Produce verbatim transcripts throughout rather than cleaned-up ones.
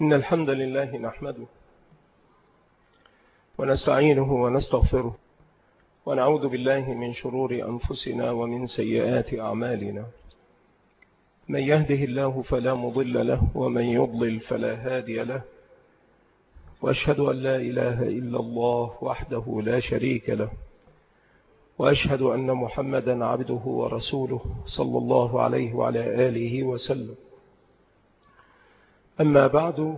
إن الحمد لله نحمده ونستعينه ونستغفره ونعوذ بالله من شرور أنفسنا ومن سيئات أعمالنا. من يهده الله فلا مضل له ومن يضلل فلا هادي له، وأشهد أن لا إله إلا الله وحده لا شريك له، وأشهد أن محمدا عبده ورسوله صلى الله عليه وعلى آله وسلم. أما بعد،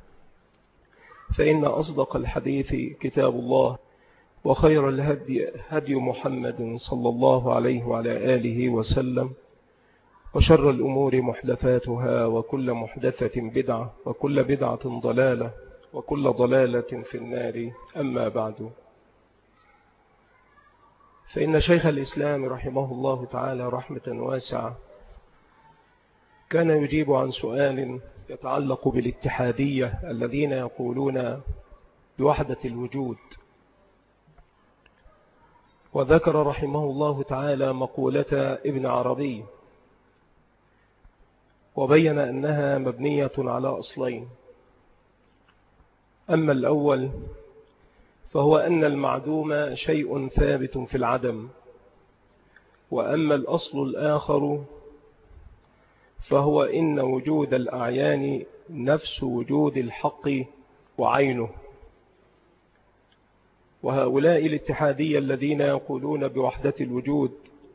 فإن أصدق الحديث كتاب الله، وخير الهدي هدي محمد صلى الله عليه وعلى آله وسلم، وشر الأمور محدثاتها، وكل محدثة بدعة، وكل بدعة ضلالة، وكل ضلالة في النار. أما بعد، فإن شيخ الإسلام رحمه الله تعالى رحمة واسعة كان يجيب عن سؤال يتعلق بالاتحادية الذين يقولون بوحدة الوجود، وذكر رحمه الله تعالى مقولة ابن عربي، وبين أنها مبنية على أصلين. أما الأول فهو أن المعدوم شيء ثابت في العدم، وأما الأصل الآخر فهو إن وجود الأعيان نفس وجود الحق وعينه. وهؤلاء الاتحادية الذين يقولون بوحدة الوجود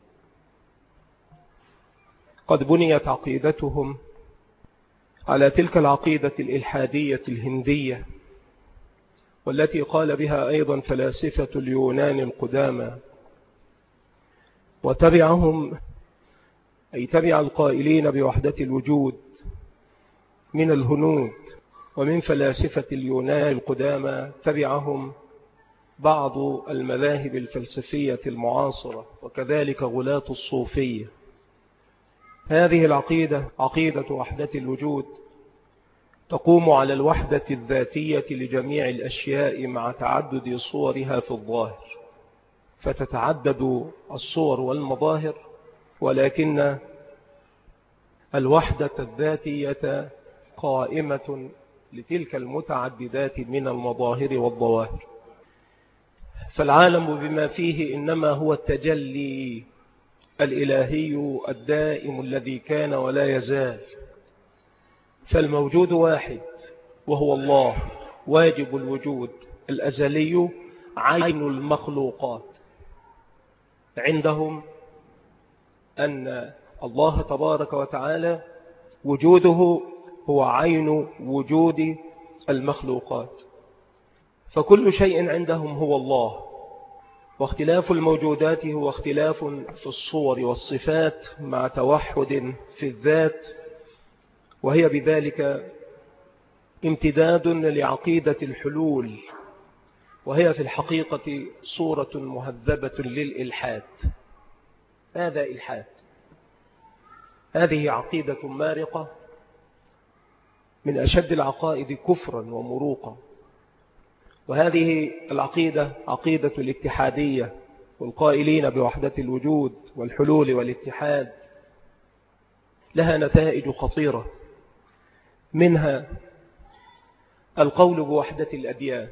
قد بنيت عقيدتهم على تلك العقيدة الإلحادية الهندية، والتي قال بها أيضا فلاسفة اليونان القدامى، وتبعهم أي تبع القائلين بوحدة الوجود من الهنود ومن فلاسفة اليونان القدامى تبعهم بعض المذاهب الفلسفية المعاصرة، وكذلك غلاة الصوفية. هذه العقيدة عقيدة وحدة الوجود تقوم على الوحدة الذاتية لجميع الأشياء مع تعدد صورها في الظاهر، فتتعدد الصور والمظاهر، ولكن الوحدة الذاتية قائمة لتلك المتعددات من المظاهر والظواهر. فالعالم بما فيه إنما هو التجلي الإلهي الدائم الذي كان ولا يزال. فالموجود واحد وهو الله واجب الوجود الأزلي عين المخلوقات. عندهم أن الله تبارك وتعالى وجوده هو عين وجود المخلوقات، فكل شيء عندهم هو الله، واختلاف الموجودات هو اختلاف في الصور والصفات مع توحد في الذات، وهي بذلك امتداد لعقيدة الحلول، وهي في الحقيقة صورة مهذبة للإلحاد. هذا إلحاد، هذه عقيدة مارقة من أشد العقائد كفرا ومروقا. وهذه العقيدة عقيدة الاتحادية والقائلين بوحدة الوجود والحلول والاتحاد لها نتائج خطيرة، منها القول بوحدة الأديان،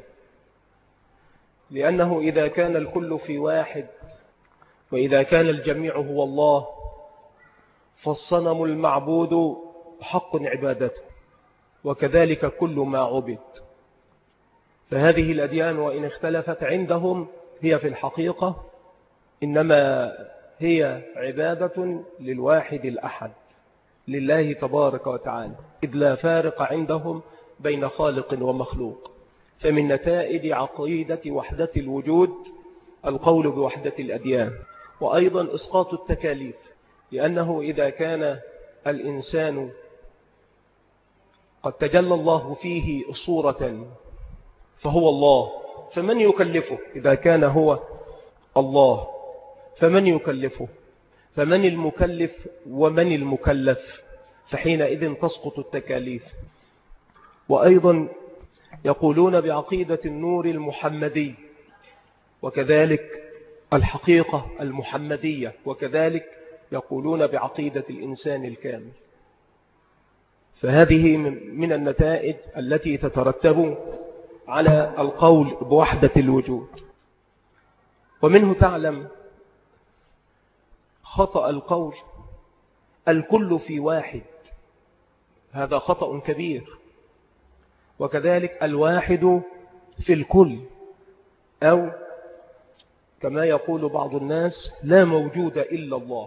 لأنه إذا كان الكل في واحد، وإذا كان الجميع هو الله، فالصنم المعبود حق عبادته، وكذلك كل ما عبد. فهذه الأديان وإن اختلفت عندهم هي في الحقيقة إنما هي عبادة للواحد الأحد، لله تبارك وتعالى، إذ لا فارق عندهم بين خالق ومخلوق. فمن نتائج عقيدة وحدة الوجود القول بوحدة الأديان، وأيضا إسقاط التكاليف، لأنه إذا كان الإنسان قد تجلى الله فيه صورة فهو الله، فمن يكلفه؟ إذا كان هو الله فمن يكلفه؟ فمن المكلف ومن المكلف؟ فحينئذ تسقط التكاليف. وأيضا يقولون بعقيدة النور المحمدي، وكذلك الحقيقة المحمدية، وكذلك يقولون بعقيدة الإنسان الكامل. فهذه من النتائج التي تترتب على القول بوحدة الوجود. ومنه تعلم خطأ القول الكل في واحد، هذا خطأ كبير. وكذلك الواحد في الكل، أو كما يقول بعض الناس لا موجود إلا الله،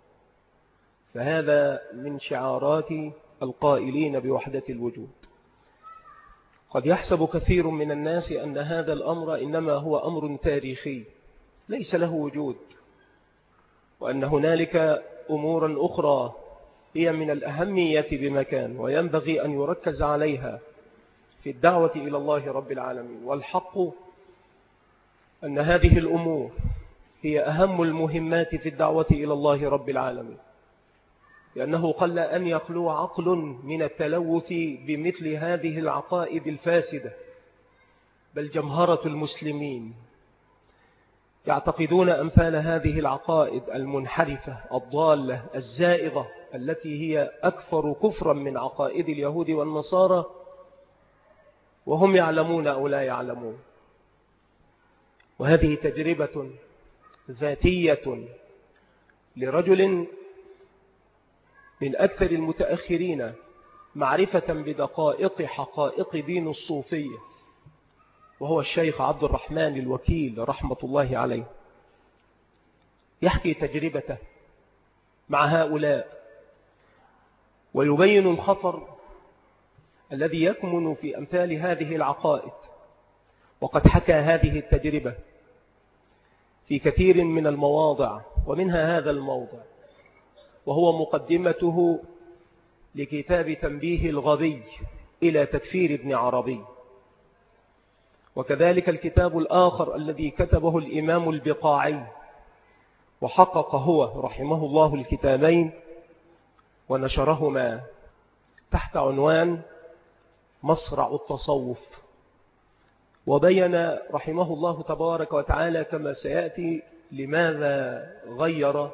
فهذا من شعارات القائلين بوحدة الوجود. قد يحسب كثير من الناس أن هذا الأمر إنما هو أمر تاريخي ليس له وجود، وأن هنالك أمور أخرى هي من الأهمية بمكان وينبغي أن يركز عليها في الدعوة إلى الله رب العالمين. والحق أن هذه الأمور هي أهم المهمات في الدعوة إلى الله رب العالمين، لأنه قل أن يخلو عقل من التلوث بمثل هذه العقائد الفاسدة، بل جمهرة المسلمين يعتقدون أمثال هذه العقائد المنحرفة الضالة الزائغة التي هي أكثر كفرا من عقائد اليهود والنصارى، وهم يعلمون أو لا يعلمون. وهذه تجربة ذاتية لرجل من أكثر المتأخرين معرفة بدقائق حقائق دين الصوفية، وهو الشيخ عبد الرحمن الوكيل رحمة الله عليه. يحكي تجربته مع هؤلاء ويبين الخطر الذي يكمن في أمثال هذه العقائد. وقد حكى هذه التجربة في كثير من المواضع، ومنها هذا الموضع، وهو مقدمته لكتاب تنبيه الغبي إلى تكفير ابن عربي. وكذلك الكتاب الآخر الذي كتبه الإمام البقاعي، وحقق هو رحمه الله الكتابين ونشرهما تحت عنوان مصرع التصوف. وبين رحمه الله تبارك وتعالى كما سيأتي لماذا غير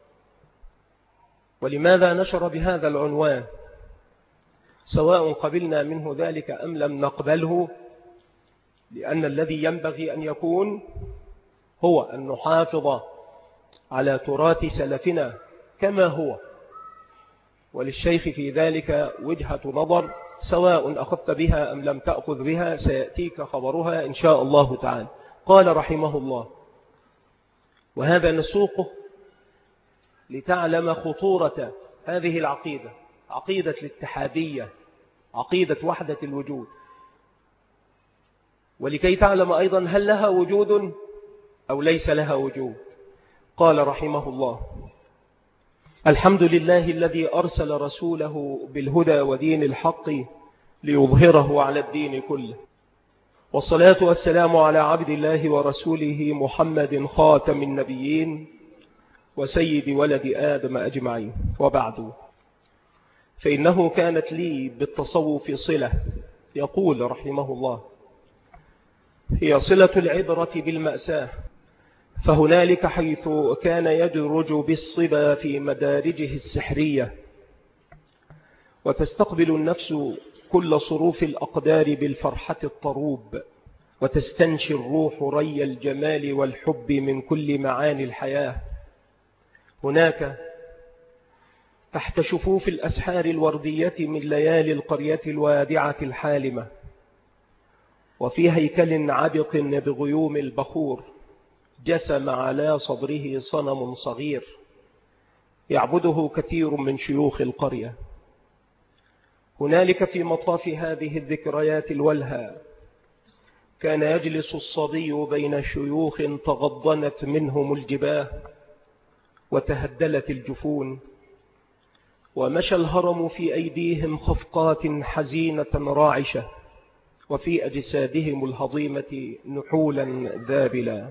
ولماذا نشر بهذا العنوان، سواء قبلنا منه ذلك أم لم نقبله، لأن الذي ينبغي أن يكون هو أن نحافظ على تراث سلفنا كما هو، وللشيخ في ذلك وجهة نظر سواء أخذت بها أم لم تأخذ بها، سيأتيك خبرها إن شاء الله تعالى. قال رحمه الله: وهذا نسوقه لتعلم خطورة هذه العقيدة، عقيدة الاتحادية، عقيدة وحدة الوجود، ولكي تعلم أيضا هل لها وجود أو ليس لها وجود. قال رحمه الله: الحمد لله الذي أرسل رسوله بالهدى ودين الحق ليظهره على الدين كله، والصلاة والسلام على عبد الله ورسوله محمد خاتم النبيين وسيد ولد آدم أجمعين. وبعد، فإنه كانت لي بالتصوف صلة. يقول رحمه الله: هي صلة العبرة بالمأساة، فهنالك حيث كان يدرج بالصبا في مدارجه السحرية، وتستقبل النفس كل صروف الأقدار بالفرحة الطروب، وتستنشي الروح ري الجمال والحب من كل معاني الحياة. هناك تحت شفوف الأسحار الوردية من ليالي القرية الوادعة الحالمة، وفي هيكل عبق بغيوم البخور، جسم على صدره صنم صغير يعبده كثير من شيوخ القرية. هنالك في مطاف هذه الذكريات الولهى كان يجلس الصبي بين شيوخ تغضنت منهم الجباه وتهدلت الجفون، ومشى الهرم في أيديهم خفقات حزينة راعشة، وفي أجسادهم الهضيمة نحولا ذابلا،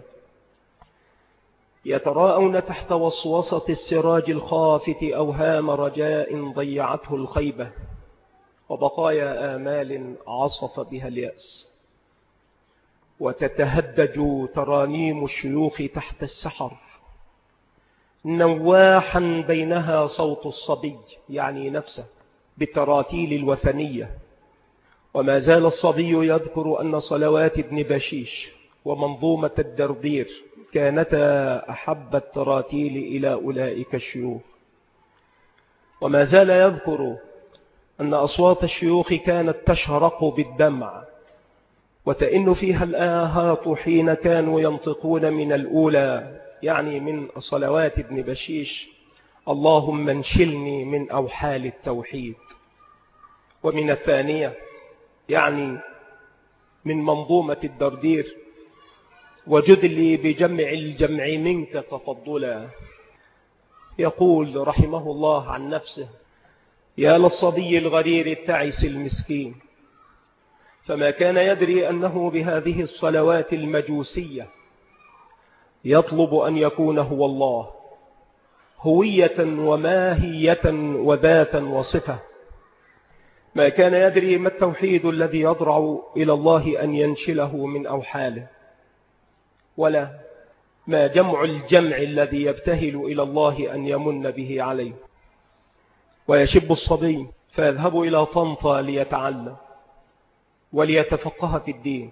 يتراءون تحت وصوصة السراج الخافت أوهام رجاء ضيعته الخيبة، وبقايا آمال عصف بها اليأس. وتتهدج ترانيم الشيوخ تحت السحر، نواحا بينها صوت الصبي يعني نفسه بالتراتيل الوثنية. وما زال الصبي يذكر أن صلوات ابن بشيش ومنظومة الدردير كانتا أحب التراتيل إلى أولئك الشيوخ. وما زال يذكر أن أصوات الشيوخ كانت تشرق بالدمع وتئن فيها الآهات حين كانوا ينطقون من الأولى، يعني من صلوات ابن بشيش: اللهم انشلني من أوحال التوحيد، ومن الثانية يعني من منظومة الدردير: وجد لي بجمع الجمع منك تفضلا. يقول رحمه الله عن نفسه: يا للصبي الغرير التعس المسكين، فما كان يدري أنه بهذه الصلوات المجوسية يطلب أن يكون هو الله هوية وماهية وذاتا وصفة. ما كان يدري ما التوحيد الذي يضرع إلى الله أن ينشله من أوحاله، ولا ما جمع الجمع الذي يبتهل إلى الله أن يمن به عليه. ويشب الصبي فيذهب إلى طنطا ليتعلم وليتفقه في الدين،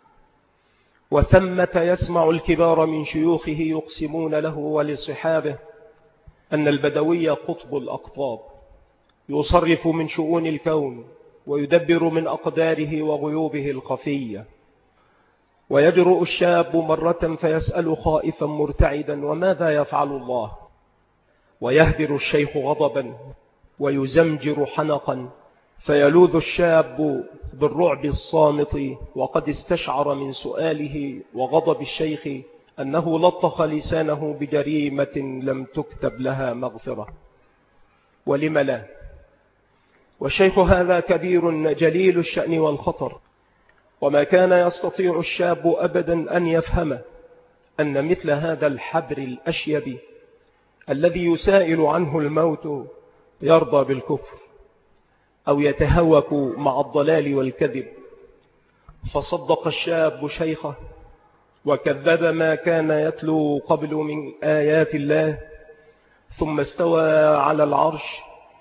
وثمة يسمع الكبار من شيوخه يقسمون له ولصحابه أن البدوي قطب الأقطاب، يصرف من شؤون الكون ويدبر من أقداره وغيوبه الخفية. ويجرؤ الشاب مرة فيسأل خائفا مرتعدا: وماذا يفعل الله؟ ويهدر الشيخ غضبا ويزمجر حنقا، فيلوذ الشاب بالرعب الصامت وقد استشعر من سؤاله وغضب الشيخ أنه لطخ لسانه بجريمة لم تكتب لها مغفرة. ولم لا؟ والشيخ هذا كبير جليل الشأن والخطر، وما كان يستطيع الشاب أبدا أن يفهم أن مثل هذا الحبر الأشيب الذي يسائل عنه الموت يرضى بالكفر أو يتهوك مع الضلال والكذب. فصدق الشاب شيخه وكذب ما كان يتلو قبل من آيات الله، ثم استوى على العرش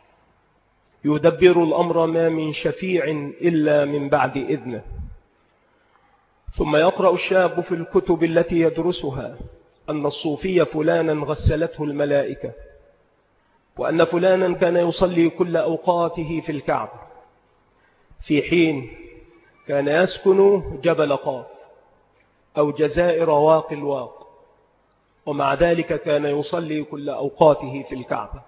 يدبر الأمر ما من شفيع إلا من بعد إذنه. ثم يقرأ الشاب في الكتب التي يدرسها أن الصوفي فلانا غسلته الملائكة، وأن فلانا كان يصلي كل أوقاته في الكعبة، في حين كان يسكن جبل قاف أو جزائر واق الواق، ومع ذلك كان يصلي كل أوقاته في الكعبة.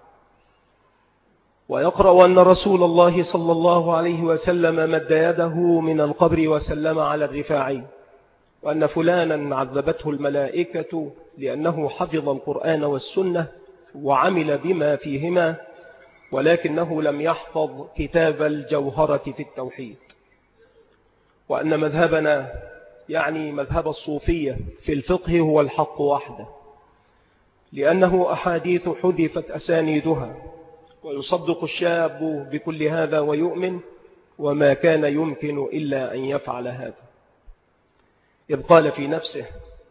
ويقرأ أن رسول الله صلى الله عليه وسلم مد يده من القبر وسلم على الرفاعي، وأن فلانا عذبته الملائكة لأنه حفظ القرآن والسنة وعمل بما فيهما، ولكنه لم يحفظ كتاب الجوهرة في التوحيد. وأن مذهبنا يعني مذهب الصوفية في الفقه هو الحق وحده، لأنه أحاديث حذفت أسانيدها. ويصدق الشاب بكل هذا ويؤمن، وما كان يمكن إلا أن يفعل هذا، إذ قال في نفسه: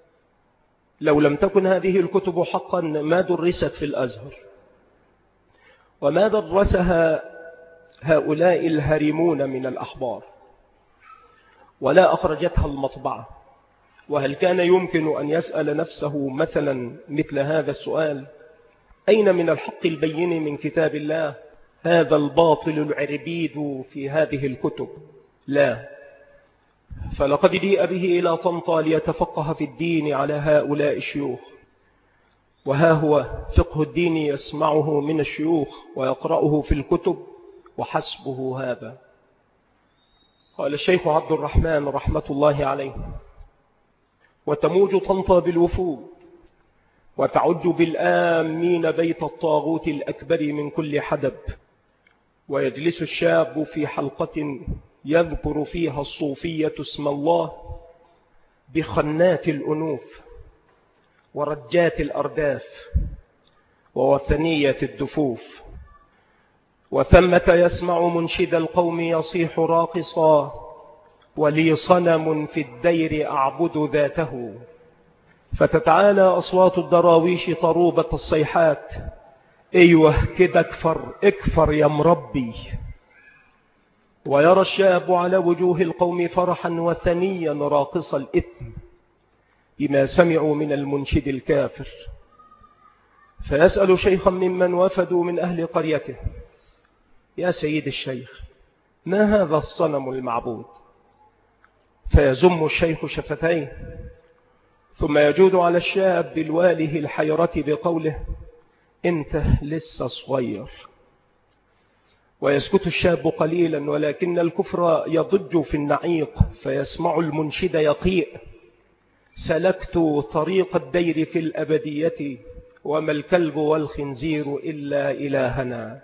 لو لم تكن هذه الكتب حقا ما درست في الأزهر، وما درسها هؤلاء الهرمون من الأحبار، ولا أخرجتها المطبعة. وهل كان يمكن أن يسأل نفسه مثلا مثل هذا السؤال: أين من الحق البين من كتاب الله هذا الباطل العربيد في هذه الكتب؟ لا، فلقد جيء به إلى طنطا ليتفقه في الدين على هؤلاء الشيوخ، وها هو فقه الدين يسمعه من الشيوخ ويقرأه في الكتب وحسبه هذا. قال الشيخ عبد الرحمن رحمة الله عليه: وتموج طنطا بالوفود وتعج بالآمين بيت الطاغوت الأكبر من كل حدب، ويجلس الشاب في حلقة يذكر فيها الصوفية اسم الله بخنات الأنوف ورجات الأرداف ووثنية الدفوف، وثمة يسمع منشد القوم يصيح راقصا: ولي صنم في الدير أعبد ذاته. فتتعالى أصوات الدراويش طروبة الصيحات: ايوه كده اكفر اكفر يا مربي، ويرى الشاب على وجوه القوم فرحا وثنيا راقص الإثم بما سمعوا من المنشد الكافر، فيسأل شيخا ممن وفدوا من أهل قريته: يا سيد الشيخ، ما هذا الصنم المعبود؟ فيزم الشيخ شفتيه، ثم يجود على الشاب بالواله الحيرة بقوله: انت لسه صغير. ويسكت الشاب قليلا، ولكن الكفر يضج في النعيق، فيسمع المنشد يقيء: سلكت طريق الدير في الأبدية، وما الكلب والخنزير إلا إلهنا.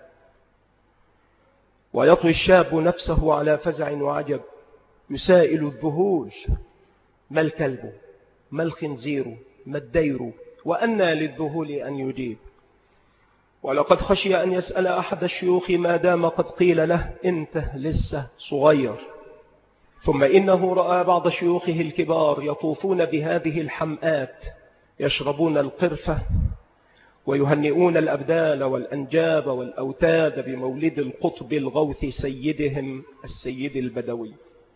ويطوي الشاب نفسه على فزع وعجب، يسائل الذهول: ما الكلب؟ ما الخنزير؟ ما الدير؟ وأنى للذهول أن يجيب. ولقد خشي أن يسأل أحد الشيوخ ما دام قد قيل له: أنت لسه صغير. ثم إنه رأى بعض شيوخه الكبار يطوفون بهذه الحمآت، يشربون القرفة ويهنئون الأبدال والأنجاب والأوتاد بمولد القطب الغوث سيدهم السيد البدوي.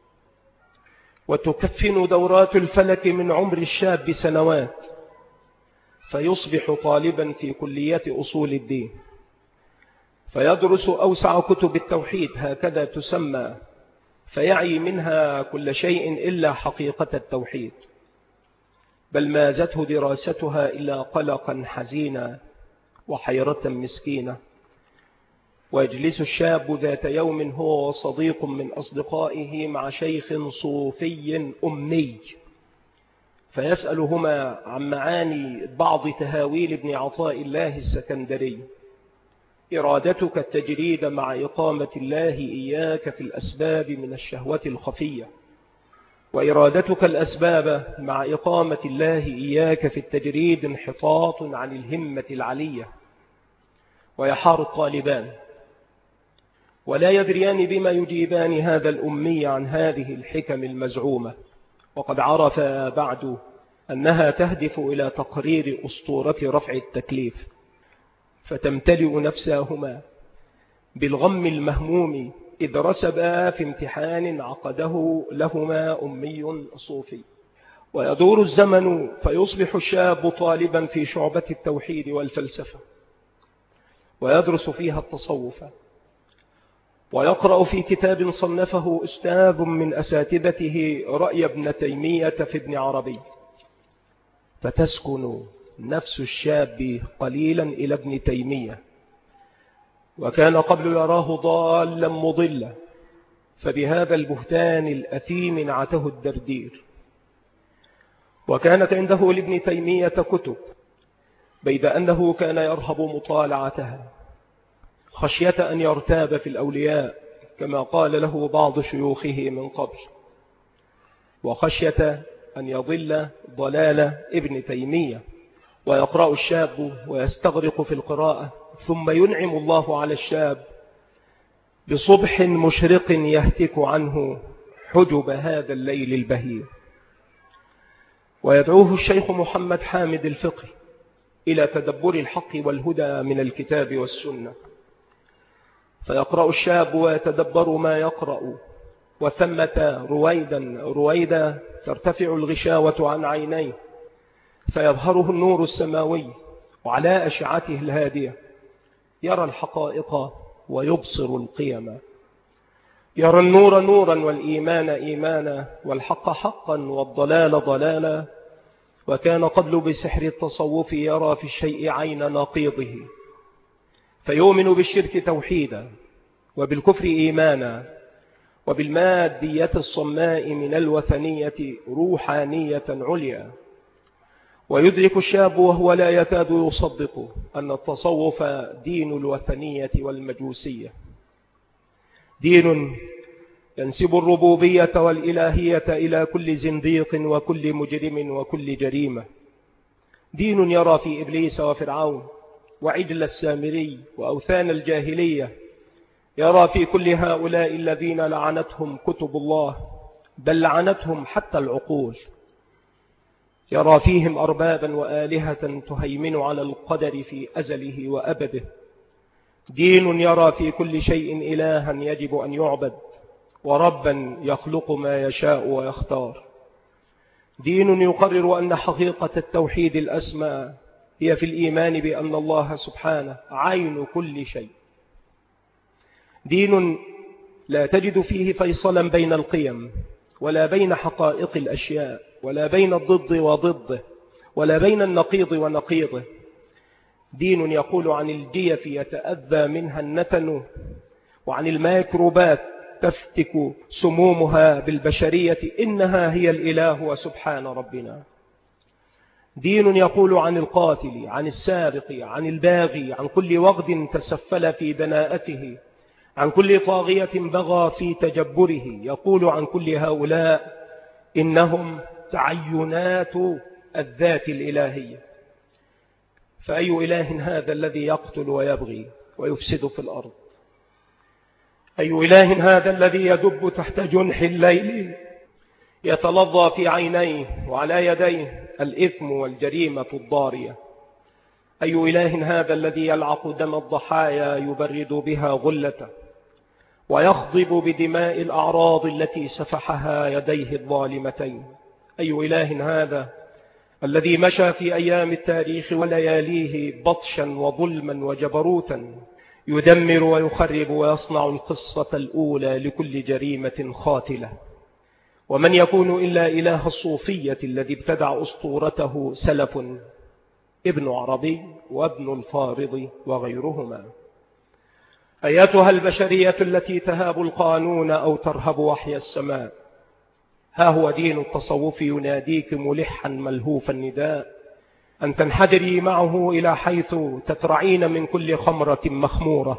وتكفن دورات الفلك من عمر الشاب سنوات، فيصبح طالبا في كلية أصول الدين، فيدرس أوسع كتب التوحيد، هكذا تسمى، فيعي منها كل شيء إلا حقيقة التوحيد، بل ما زته دراستها إلا قلقا حزينا وحيرة مسكينة. ويجلس الشاب ذات يوم هو صديق من أصدقائه مع شيخ صوفي أمي، فيسألهما عن معاني بعض تهاويل ابن عطاء الله السكندري: إرادتك التجريد مع إقامة الله إياك في الأسباب من الشهوة الخفية، وإرادتك الأسباب مع إقامة الله إياك في التجريد انحطاط عن الهمة العلية. ويحار الطالبان ولا يدريان بما يجيبان هذا الأمي عن هذه الحكم المزعومة، وقد عرف بعد أنها تهدف إلى تقرير أسطورة رفع التكليف، فتمتلئ نفساهما بالغم المهموم إذ رسبا في امتحان عقده لهما أمي صوفي. ويدور الزمن فيصبح الشاب طالبا في شعبة التوحيد والفلسفة، ويدرس فيها التصوف، ويقرأ في كتاب صنفه أستاذ من أساتذته رأي ابن تيمية في ابن عربي، فتسكن نفس الشاب قليلا إلى ابن تيمية، وكان قبل يراه ضالا مضلا، فبهذا البهتان الأثيم نعته الدردير. وكانت عنده لابن تيمية كتب، بيد أنه كان يرهب مطالعتها خشية أن يرتاب في الأولياء كما قال له بعض شيوخه من قبل، وخشية أن يضل ضلال ابن تيمية. ويقرأ الشاب ويستغرق في القراءة، ثم ينعم الله على الشاب بصبح مشرق يهتك عنه حجب هذا الليل البهير. ويدعوه الشيخ محمد حامد الفقي إلى تدبر الحق والهدى من الكتاب والسنة، فيقرأ الشاب ويتدبر ما يقرأ، وثمة رويدا رويدا ترتفع الغشاوة عن عينيه، فيظهره النور السماوي، وعلى أشعته الهادية يرى الحقائق ويبصر القيم، يرى النور نورا والإيمان إيمانا والحق حقا والضلال ضلالا. وكان قبل بسحر التصوف يرى في الشيء عين نقيضه، فيؤمن بالشرك توحيدا، وبالكفر إيمانا، وبالمادية الصماء من الوثنية روحانية عليا. ويدرك الشاب وهو لا يكاد يصدق أن التصوف دين الوثنية والمجوسية، دين ينسب الربوبية والإلهية إلى كل زنديق وكل مجرم وكل جريمة، دين يرى في إبليس وفرعون وعجل السامري وأوثان الجاهلية، يرى في كل هؤلاء الذين لعنتهم كتب الله، بل لعنتهم حتى العقول، يرى فيهم أربابا وآلهة تهيمن على القدر في أزله وأبده، دين يرى في كل شيء إلها يجب أن يعبد، وربا يخلق ما يشاء ويختار. دين يقرر أن حقيقة التوحيد الأسمى هي في الإيمان بأن الله سبحانه عين كل شيء. دين لا تجد فيه فيصلا بين القيم، ولا بين حقائق الأشياء، ولا بين الضد وضده، ولا بين النقيض ونقيضه. دين يقول عن الجيف يتأذى منها النتن، وعن الميكروبات تفتك سمومها بالبشرية إنها هي الإله وسبحان ربنا. دين يقول عن القاتل، عن السارق، عن الباغي، عن كل وغد تسفل في دناءته، عن كل طاغية بغى في تجبره. يقول عن كل هؤلاء إنهم تعينات الذات الإلهية. فأي إله هذا الذي يقتل ويبغي ويفسد في الأرض؟ أي إله هذا الذي يدب تحت جنح الليل يتلظى في عينيه وعلى يديه الإثم والجريمة الضارية؟ أي إله هذا الذي يلعق دم الضحايا يبرد بها غلته ويخضب بدماء الأعراض التي سفحها يديه الظالمتين؟ أي إله هذا الذي مشى في أيام التاريخ ولياليه بطشا وظلما وجبروتا يدمر ويخرب ويصنع القصة الأولى لكل جريمة خاتلة؟ ومن يكون إلا إله الصوفية الذي ابتدع أسطورته سلف ابن عربي وابن الفارض وغيرهما. أيتها البشرية التي تهاب القانون أو ترهب وحي السماء، ها هو دين التصوف يناديك ملحا ملهوف النداء أن تنحدري معه إلى حيث تترعين من كل خمرة مخمورة،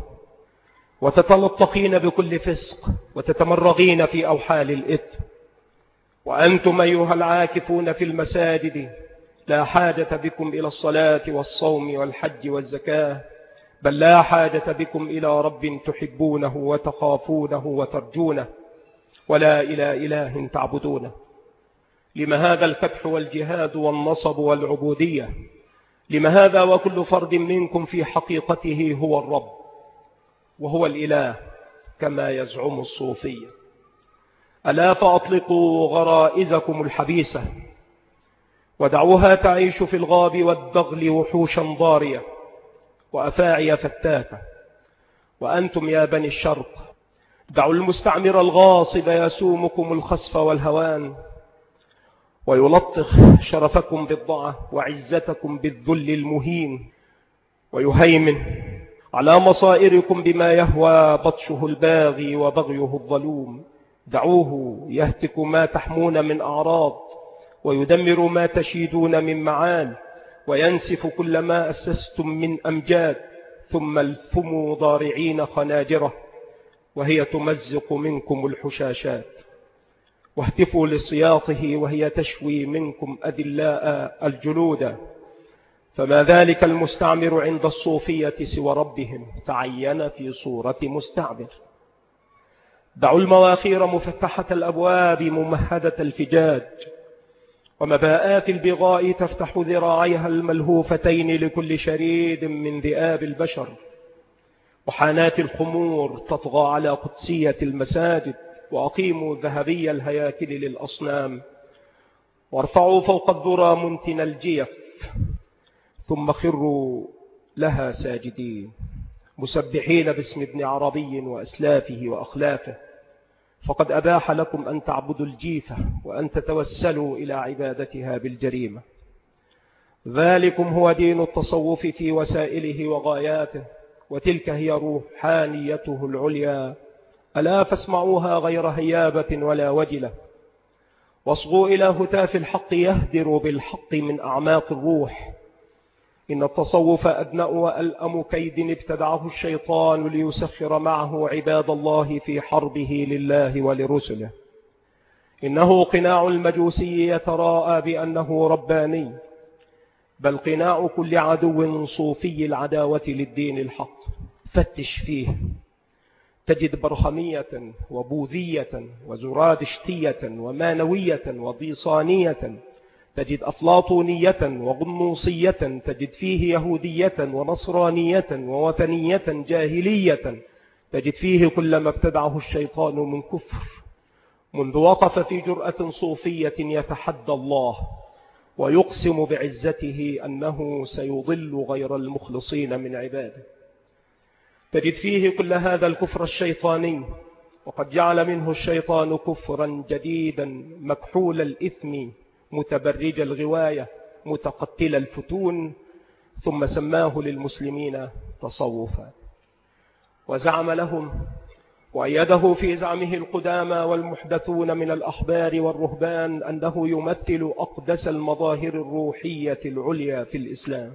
وتتلطخين بكل فسق، وتتمرغين في أوحال الإثم. وأنتم أيها العاكفون في المساجد لا حاجة بكم إلى الصلاة والصوم والحج والزكاة، بل لا حاجة بكم إلى رب تحبونه وتخافونه وترجونه، ولا إلى إله تعبدونه. لما هذا الفتح والجهاد والنصب والعبودية؟ لما هذا وكل فرد منكم في حقيقته هو الرب وهو الإله كما يزعم الصوفية؟ ألا فأطلقوا غرائزكم الحبيسة ودعوها تعيش في الغاب والدغل وحوشا ضارية وأفاعي فتاكة. وأنتم يا بني الشرق دعوا المستعمر الغاصب يسومكم الخسف والهوان، ويلطخ شرفكم بالضعة وعزتكم بالذل المهين، ويهيمن على مصائركم بما يهوى بطشه الباغي وبغيه الظلوم. دعوه يهتك ما تحمون من أعراض، ويدمر ما تشيدون من معان، وينسف كل ما أسستم من أمجاد، ثم الثموا ضارعين خناجره وهي تمزق منكم الحشاشات. واهتفوا لصياطه وهي تشوي منكم أذلاء الجلود. فما ذلك المستعمر عند الصوفية سوى ربهم تعين في صورة مستعمر. دعوا المواخير مفتحة الأبواب ممهدة الفجاج، ومباءات البغاء تفتح ذراعيها الملهوفتين لكل شريد من ذئاب البشر، وحانات الخمور تطغى على قدسية المساجد. وأقيموا ذهبي الهياكل للأصنام، وارفعوا فوق الذرى منتن الجيف، ثم خروا لها ساجدين مسبحين باسم ابن عربي وأسلافه وأخلافه، فقد أباح لكم أن تعبدوا الجيفة وأن تتوسلوا إلى عبادتها بالجريمة. ذلكم هو دين التصوف في وسائله وغاياته، وتلك هي روحانيته العليا. ألا فاسمعوها غير هيابة ولا وجلة، واصغوا إلى هتاف الحق يهدر بالحق من أعماق الروح. إن التصوف أدنأ وألأم كيد ابتدعه الشيطان ليسخر معه عباد الله في حربه لله ولرسله. إنه قناع المجوسي يتراءى بأنه رباني، بل قناع كل عدو صوفي العداوة للدين الحق. فتش فيه تجد برهمية وبوذية وزرادشتية ومانوية وضيصانية، تجد أفلاطونية وغنوصية، تجد فيه يهودية ونصرانية ووثنية جاهلية، تجد فيه كل ما ابتدعه الشيطان من كفر، منذ وقف في جرأة صوفية يتحدى الله ويقسم بعزته أنه سيضل غير المخلصين من عباده. تجد فيه كل هذا الكفر الشيطاني، وقد جعل منه الشيطان كفرا جديدا مكحول الإثم متبرج الغواية متقتل الفتون، ثم سماه للمسلمين تصوفا، وزعم لهم وأيده في زعمه القدامى والمحدثون من الأحبار والرهبان أنه يمثل أقدس المظاهر الروحية العليا في الإسلام.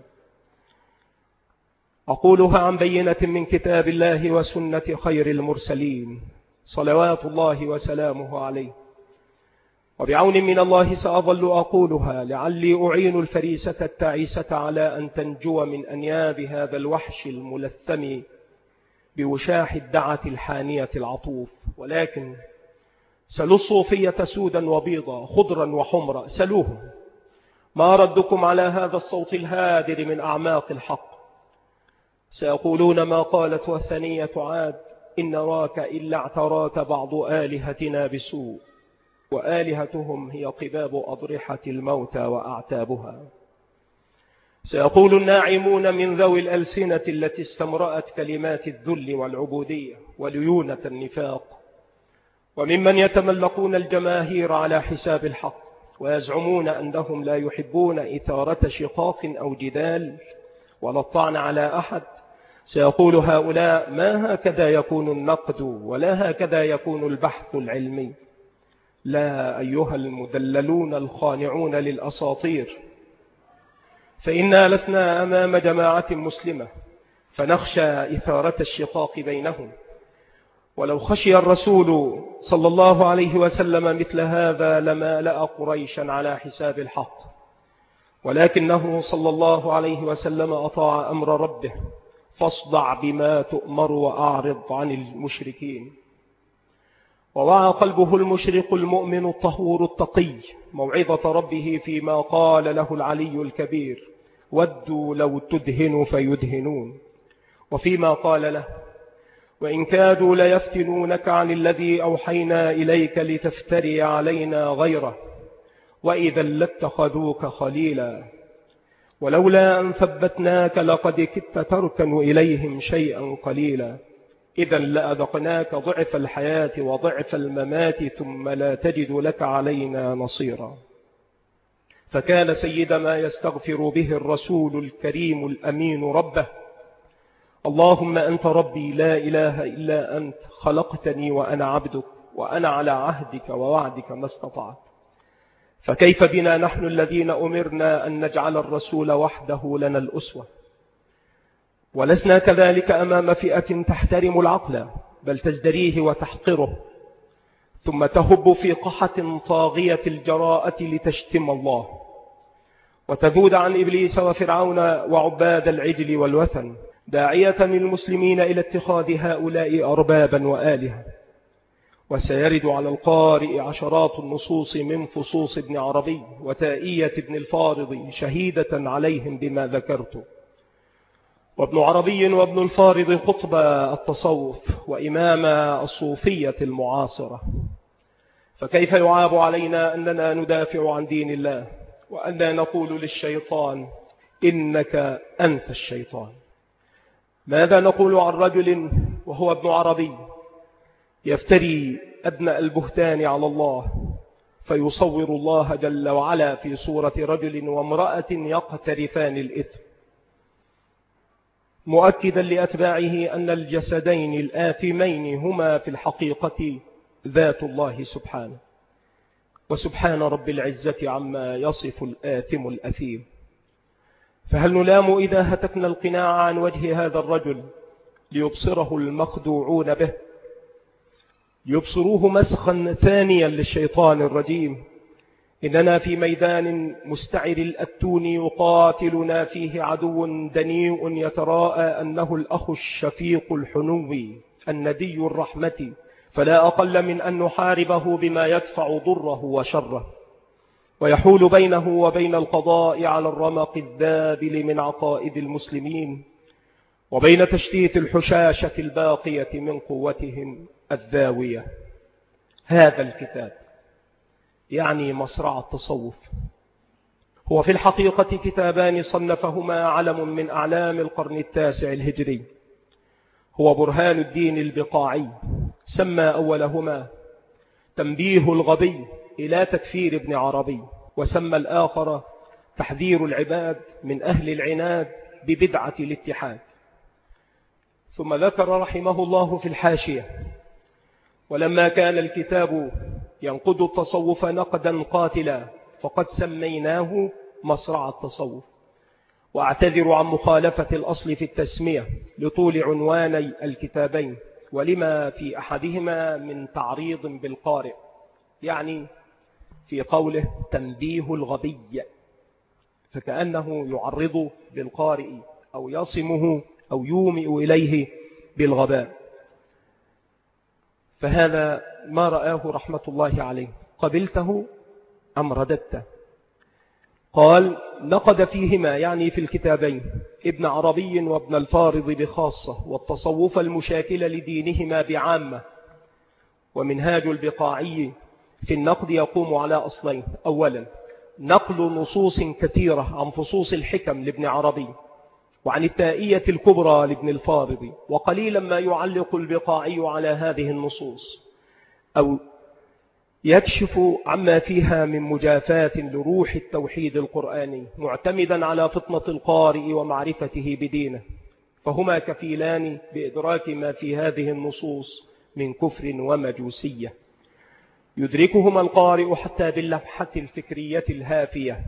أقولها عن بينة من كتاب الله وسنة خير المرسلين صلوات الله وسلامه عليه، وبعون من الله سأظل أقولها لعلي أعين الفريسة التعيسة على أن تنجو من أنياب هذا الوحش الملثم بوشاح الدعة الحانية العطوف. ولكن سلوا الصوفية سودا وبيضا خضرا وحمرا، سلوهم ما ردكم على هذا الصوت الهادر من أعماق الحق. سيقولون ما قالت وثنية عاد إن راك إلا اعتراك بعض آلهتنا بسوء، وآلهتهم هي قباب أضرحة الموتى وأعتابها. سيقول الناعمون من ذوي الألسنة التي استمرأت كلمات الذل والعبودية وليونة النفاق، وممن يتملقون الجماهير على حساب الحق ويزعمون أنهم لا يحبون إثارة شقاق أو جدال ولا الطعن على أحد، سيقول هؤلاء ما هكذا يكون النقد ولا هكذا يكون البحث العلمي. لا أيها المدللون الخانعون للأساطير، فإنا لسنا أمام جماعة مسلمة فنخشى إثارة الشقاق بينهم، ولو خشي الرسول صلى الله عليه وسلم مثل هذا لما لأ قريشا على حساب الحق، ولكنه صلى الله عليه وسلم أطاع أمر ربه فاصدع بما تؤمر وأعرض عن المشركين. ووعى قلبه المشرق المؤمن الطهور التقي موعظة ربه فيما قال له العلي الكبير ودوا لو تدهن فيدهنون، وفيما قال له وإن كادوا ليفتنونك عن الذي أوحينا إليك لتفتري علينا غيره وإذا لاتخذوك خليلا ولولا أن ثبتناك لقد كدت تركن إليهم شيئا قليلا إذا لأذقناك ضعف الحياة وضعف الممات ثم لا تجد لك علينا نصيرا. فكان سيد ما يستغفر به الرسول الكريم الأمين ربه اللهم أنت ربي لا إله إلا أنت خلقتني وأنا عبدك وأنا على عهدك ووعدك ما استطعت. فكيف بنا نحن الذين أمرنا أن نجعل الرسول وحده لنا الأسوة، ولسنا كذلك أمام فئة تحترم العقل بل تزدريه وتحقره، ثم تهب في قحة طاغية الجراءة لتشتم الله وتذود عن إبليس وفرعون وعباد العجل والوثن، داعية المسلمين إلى اتخاذ هؤلاء أربابا وآلهة. وسيرد على القارئ عشرات النصوص من فصوص ابن عربي وتائية ابن الفارض شهيدة عليهم بما ذكرت. وابن عربي وابن الفارض قطب التصوف وإمام الصوفية المعاصرة، فكيف يعاب علينا أننا ندافع عن دين الله وأننا نقول للشيطان إنك أنت الشيطان؟ ماذا نقول عن رجل وهو ابن عربي يفتري أدنى البهتان على الله فيصور الله جل وعلا في صورة رجل وامرأة يقترفان الإثم، مؤكدا لأتباعه أن الجسدين الآثمين هما في الحقيقة ذات الله سبحانه، وسبحان رب العزة عما يصف الآثم الأثيم. فهل نلام إذا هتكنا القناع عن وجه هذا الرجل ليبصره المخدوعون به، يبصروه مسخا ثانيا للشيطان الرجيم؟ إننا في ميدان مستعر الأتون يقاتلنا فيه عدو دنيء يتراءى أنه الأخ الشفيق الحنوي الندي الرحمة، فلا أقل من أن نحاربه بما يدفع ضره وشره ويحول بينه وبين القضاء على الرمق الذابل من عقائد المسلمين، وبين تشتيت الحشاشة الباقية من قوتهم الذاوية. هذا الكتاب يعني مصرع التصوف هو في الحقيقة كتابان صنفهما علم من أعلام القرن التاسع الهجري، هو برهان الدين البقاعي، سمى أولهما تنبيه الغبي إلى تكفير ابن عربي، وسمى الآخر تحذير العباد من أهل العناد ببدعة الاتحاد. ثم ذكر رحمه الله في الحاشية: ولما كان الكتاب ينقض التصوف نقدا قاتلا فقد سميناه مصرع التصوف. وأعتذر عن مخالفة الأصل في التسمية لطول عنواني الكتابين، ولما في أحدهما من تعريض بالقارئ، يعني في قوله تنبيه الغبي، فكأنه يعرض بالقارئ أو يصمه أو يومئ إليه بالغباء. فهذا ما رآه رحمة الله عليه. قبلته أم رددته؟ قال: نقد فيهما، يعني في الكتابين، ابن عربي وابن الفارض بخاصة، والتصوف المشاكل لدينهما بعامة. ومنهاج البقاعي في النقد يقوم على أصلين: أولا نقل نصوص كثيرة عن فصوص الحكم لابن عربي، وعن التائية الكبرى لابن الفارض، وقليلا ما يعلق البقاعي على هذه النصوص أو يكشف عما فيها من مجافاة لروح التوحيد القرآني، معتمدا على فطنة القارئ ومعرفته بدينه، فهما كفيلان بإدراك ما في هذه النصوص من كفر ومجوسية يدركهما القارئ حتى باللمحة الفكرية الهافية.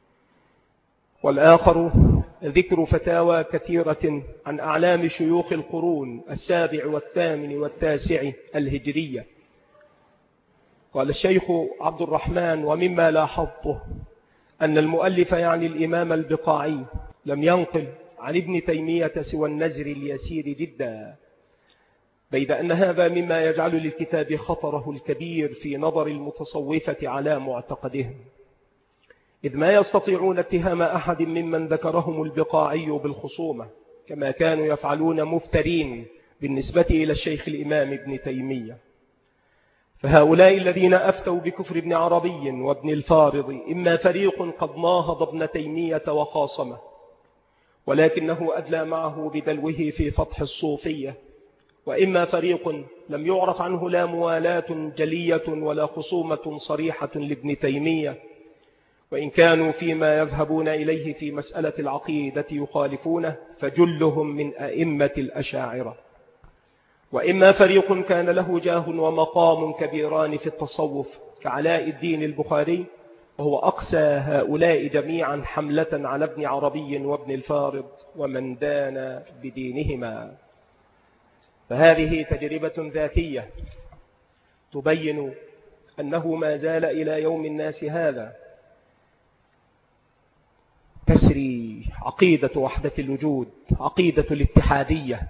والآخر ذكر فتاوى كثيرة عن أعلام شيوخ القرون السابع والثامن والتاسع الهجرية. قال الشيخ عبد الرحمن: ومما لاحظته أن المؤلف يعني الإمام البقاعي لم ينقل عن ابن تيمية سوى النزر اليسير جدا، بيد أن هذا مما يجعل للكتاب خطره الكبير في نظر المتصوفة على معتقدهم، إذ ما يستطيعون اتهام أحد ممن ذكرهم البقاعي بالخصومة، كما كانوا يفعلون مفترين بالنسبة إلى الشيخ الإمام ابن تيمية. فهؤلاء الذين أفتوا بكفر ابن عربي وابن الفارض إما فريق قد ناهض ابن تيمية وخاصمه، ولكنه أدلى معه بدلوه في فتح الصوفية، وإما فريق لم يعرف عنه لا موالاة جلية ولا خصومة صريحة لابن تيمية، وإن كانوا فيما يذهبون إليه في مسألة العقيدة يخالفونه، فجلهم من أئمة الأشاعرة. وإما فريق كان له جاه ومقام كبيران في التصوف كعلاء الدين البخاري، وهو أقسى هؤلاء جميعا حملة على ابن عربي وابن الفارض ومن دان بدينهما. فهذه تجربة ذاتية تبين أنه ما زال إلى يوم الناس هذا تسري عقيدة وحدة الوجود، عقيدة الاتحادية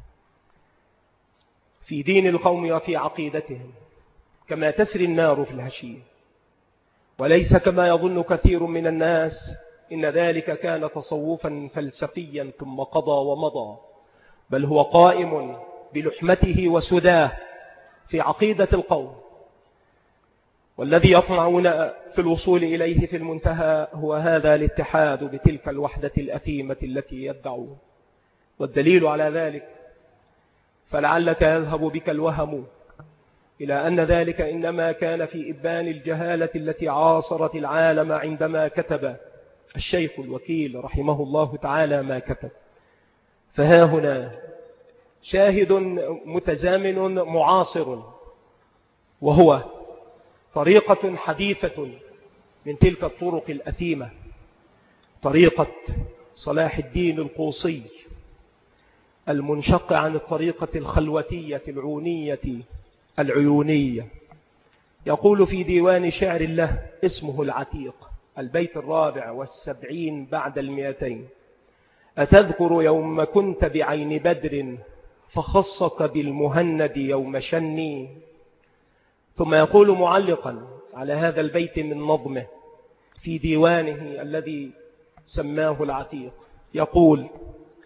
في دين القوم وفي عقيدتهم، كما تسري النار في الهشيم. وليس كما يظن كثير من الناس إن ذلك كان تصوفا فلسفيا ثم قضى ومضى، بل هو قائم بلحمته وسداه في عقيدة القوم، والذي يطمعون في الوصول إليه في المنتهى هو هذا الاتحاد بتلك الوحدة الأثيمة التي يدعون. والدليل على ذلك فلعلك يذهب بك الوهم إلى أن ذلك إنما كان في إبان الجهالة التي عاصرت العالم عندما كتب الشيخ الوكيل رحمه الله تعالى ما كتب. فها هنا شاهد متزامن معاصر، وهو طريقة حديثة من تلك الطرق الأثيمة، طريقة صلاح الدين القوصي المنشق عن الطريقة الخلوتية العونية العيونية. يقول في ديوان شعر له اسمه العتيق، البيت الرابع والسبعين بعد المئتين: أتذكر يوم كنت بعين بدر فخصك بالمهند يوم شني. ثم يقول معلقا على هذا البيت من نظمه في ديوانه الذي سماه العتيق، يقول: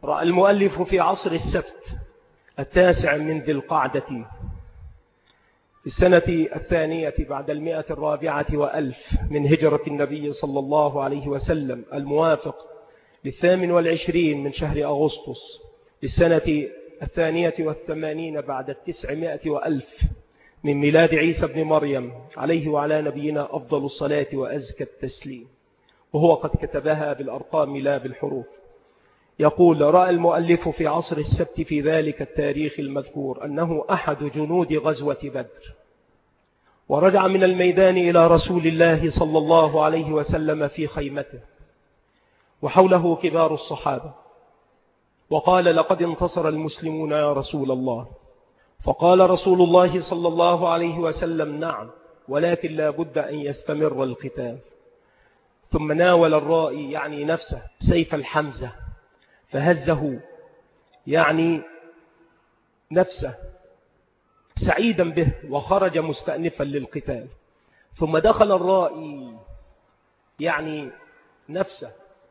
رأى المؤلف في عصر السبت التاسع من ذي القعدة في السنة الثانية بعد المئة الرابعة وألف من هجرة النبي صلى الله عليه وسلم، الموافق للثامن والعشرين من شهر أغسطس للسنة الثانية والثمانين بعد التسعمائة وألف من ميلاد عيسى بن مريم عليه وعلى نبينا أفضل الصلاة وأزكى التسليم، وهو قد كتبها بالأرقام لا بالحروف. يقول: رأى المؤلف في عصر السبت في ذلك التاريخ المذكور أنه أحد جنود غزوة بدر، ورجع من الميدان إلى رسول الله صلى الله عليه وسلم في خيمته وحوله كبار الصحابة، وقال: لقد انتصر المسلمون يا رسول الله. فقال رسول الله صلى الله عليه وسلم: نعم، ولكن لا بد أن يستمر القتال. ثم ناول الرائي يعني نفسه سيف الحمزة فهزه يعني نفسه سعيدا به، وخرج مستأنفا للقتال. ثم دخل الرائي يعني نفسه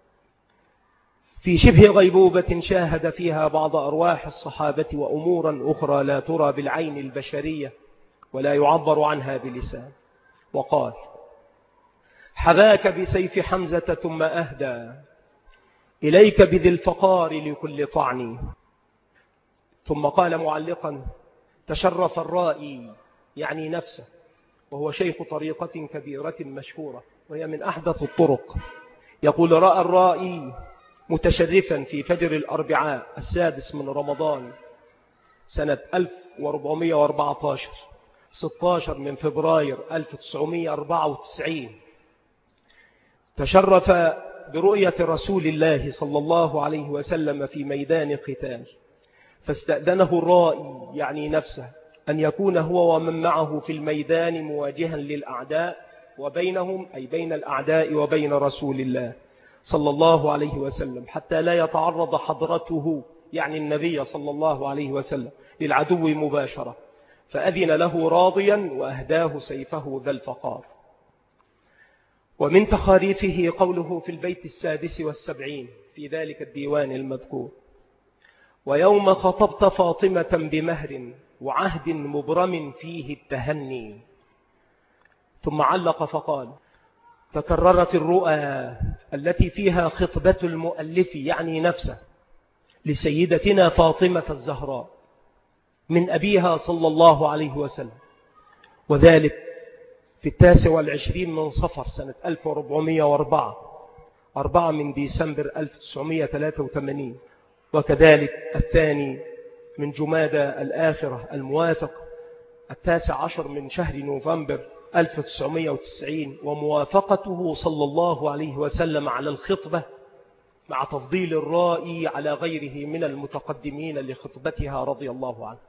في شبه غيبوبة شاهد فيها بعض أرواح الصحابة وأمورا أخرى لا ترى بالعين البشرية ولا يعبر عنها بلسان، وقال: حذاك بسيف حمزة ثم أهدى إليك بذي الفقار لكل طعن. ثم قال معلقا: تشرف الرائي يعني نفسه، وهو شيخ طريقة كبيرة مشهورة وهي من أحدث الطرق. يقول: رأى الرائي متشرفا في فجر الأربعاء السادس من رمضان سنة ألف وأربعمائة وأربعة عشر ستة عشر من فبراير ألف وتسعمائة وأربعة وتسعين، تشرف برؤية رسول الله صلى الله عليه وسلم في ميدان قتال، فاستأذنه الرائي يعني نفسه أن يكون هو ومن معه في الميدان مواجها للأعداء وبينهم أي بين الأعداء وبين رسول الله صلى الله عليه وسلم، حتى لا يتعرض حضرته يعني النبي صلى الله عليه وسلم للعدو مباشرة، فأذن له راضيا وأهداه سيفه ذا الفقار. ومن تخاريفه قوله في البيت السادس والسبعين في ذلك الديوان المذكور: ويوم خطبت فاطمة بمهر وعهد مبرم فيه التهني. ثم علق فقال: تكررت الرؤى التي فيها خطبة المؤلف يعني نفسه لسيدتنا فاطمة الزهراء من أبيها صلى الله عليه وسلم، وذلك في التاسع والعشرين من صفر سنة ألف وأربعمائة وأربعة أربعة من ديسمبر ألف وتسعمائة وثلاثة وثمانين، وكذلك الثاني من جمادى الآخرة الموافق التاسع عشر من شهر نوفمبر ألف وتسعمائة وتسعين، وموافقته صلى الله عليه وسلم على الخطبة مع تفضيل الرائي على غيره من المتقدمين لخطبتها رضي الله عنه.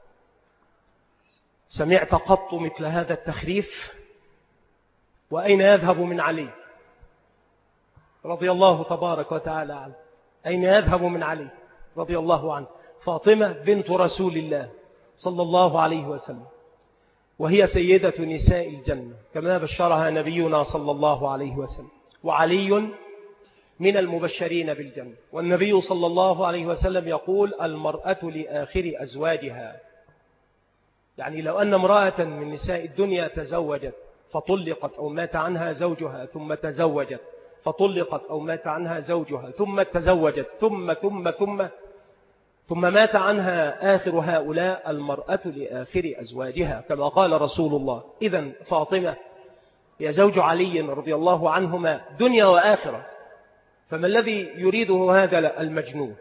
سمعت قط مثل هذا التخريف؟ وأين يذهب من علي رضي الله تبارك وتعالى عنه؟ أين يذهب من علي رضي الله عنه؟ فاطمة بنت رسول الله صلى الله عليه وسلم، وهي سيدة نساء الجنة كما بشرها نبينا صلى الله عليه وسلم، وعلي من المبشرين بالجنة. والنبي صلى الله عليه وسلم يقول: المرأة لآخر أزواجها، يعني لو أن امرأة من نساء الدنيا تزوجت فطلقت أو مات عنها زوجها ثم تزوجت فطلقت أو مات عنها زوجها ثم تزوجت ثم ثم ثم ثم مات عنها آخر هؤلاء، المرأة لآخر أزواجها كما قال رسول الله. إذن فاطمة هي زوج علي رضي الله عنهما دنيا وآخرة، فما الذي يريده هذا المجنون؟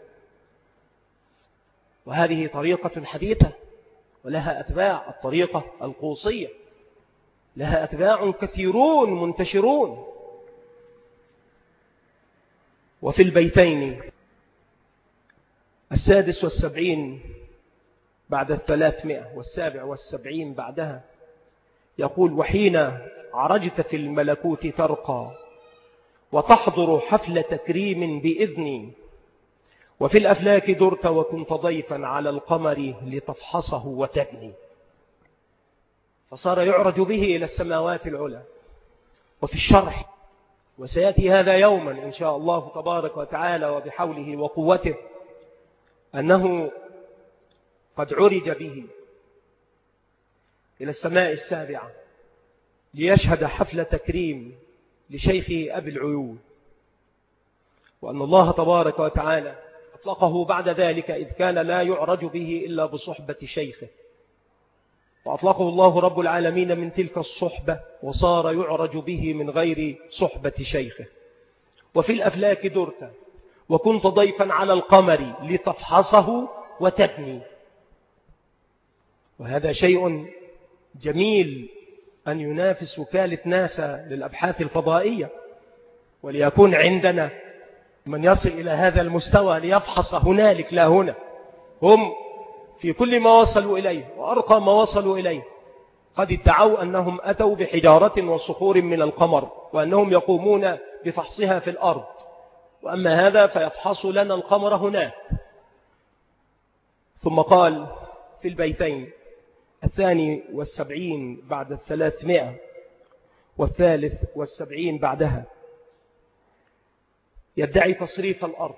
وهذه طريقة حديثة ولها أتباع، الطريقة القوصية لها أتباع كثيرون منتشرون. وفي البيتين السادس والسبعين بعد الثلاثمائة والسابع والسبعين بعدها يقول: وحين عرجت في الملكوت ترقى وتحضر حفل تكريم بإذني، وفي الأفلاك درت وكنت ضيفا على القمر لتفحصه وتبني. فصار يعرج به إلى السماوات العلى. وفي الشرح، وسيأتي هذا يوما إن شاء الله تبارك وتعالى وبحوله وقوته، أنه قد عرج به إلى السماء السابعة ليشهد حفل تكريم لشيخه أبي العيون، وأن الله تبارك وتعالى أطلقه بعد ذلك إذ كان لا يعرج به إلا بصحبة شيخه، وأطلقه الله رب العالمين من تلك الصحبة وصار يعرج به من غير صحبة شيخه. وفي الأفلاك درت وكنت ضيفا على القمر لتفحصه وتبني. وهذا شيء جميل أن ينافس وكالة ناسا للأبحاث الفضائية، وليكون عندنا من يصل إلى هذا المستوى ليفحص هنالك لا هنا. هم في كل ما وصلوا إليه وأرقى ما وصلوا إليه قد ادعوا أنهم أتوا بحجارة وصخور من القمر وأنهم يقومون بفحصها في الأرض، وأما هذا فيفحص لنا القمر هناك. ثم قال في البيتين الثاني والسبعين بعد الثلاثمائة والثالث والسبعين بعدها: يدعي تصريف الأرض،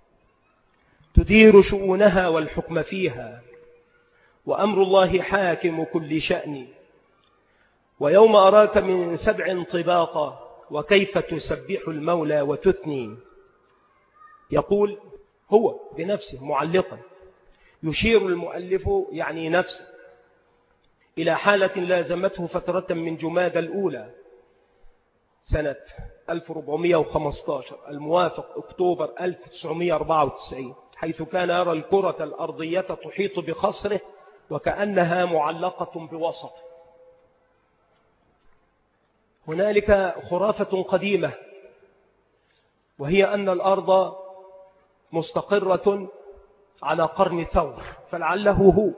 تدير شؤونها والحكم فيها، وأمر الله حاكم كل شأن، ويوم أراك من سبع طباقا وكيف تسبح المولى وتثني. يقول هو بنفسه معلقا، يشير المؤلف يعني نفسه إلى حالة لازمته فترة من جماد الأولى سنة ألف وأربعمائة وخمسة عشر الموافق أكتوبر ألف وتسعمائة وأربعة وتسعين، حيث كان يرى الكرة الأرضية تحيط بخصره وكأنها معلقة بوسطه. هنالك خرافة قديمة، وهي أن الأرض مستقرة على قرن ثور، فلعله هو.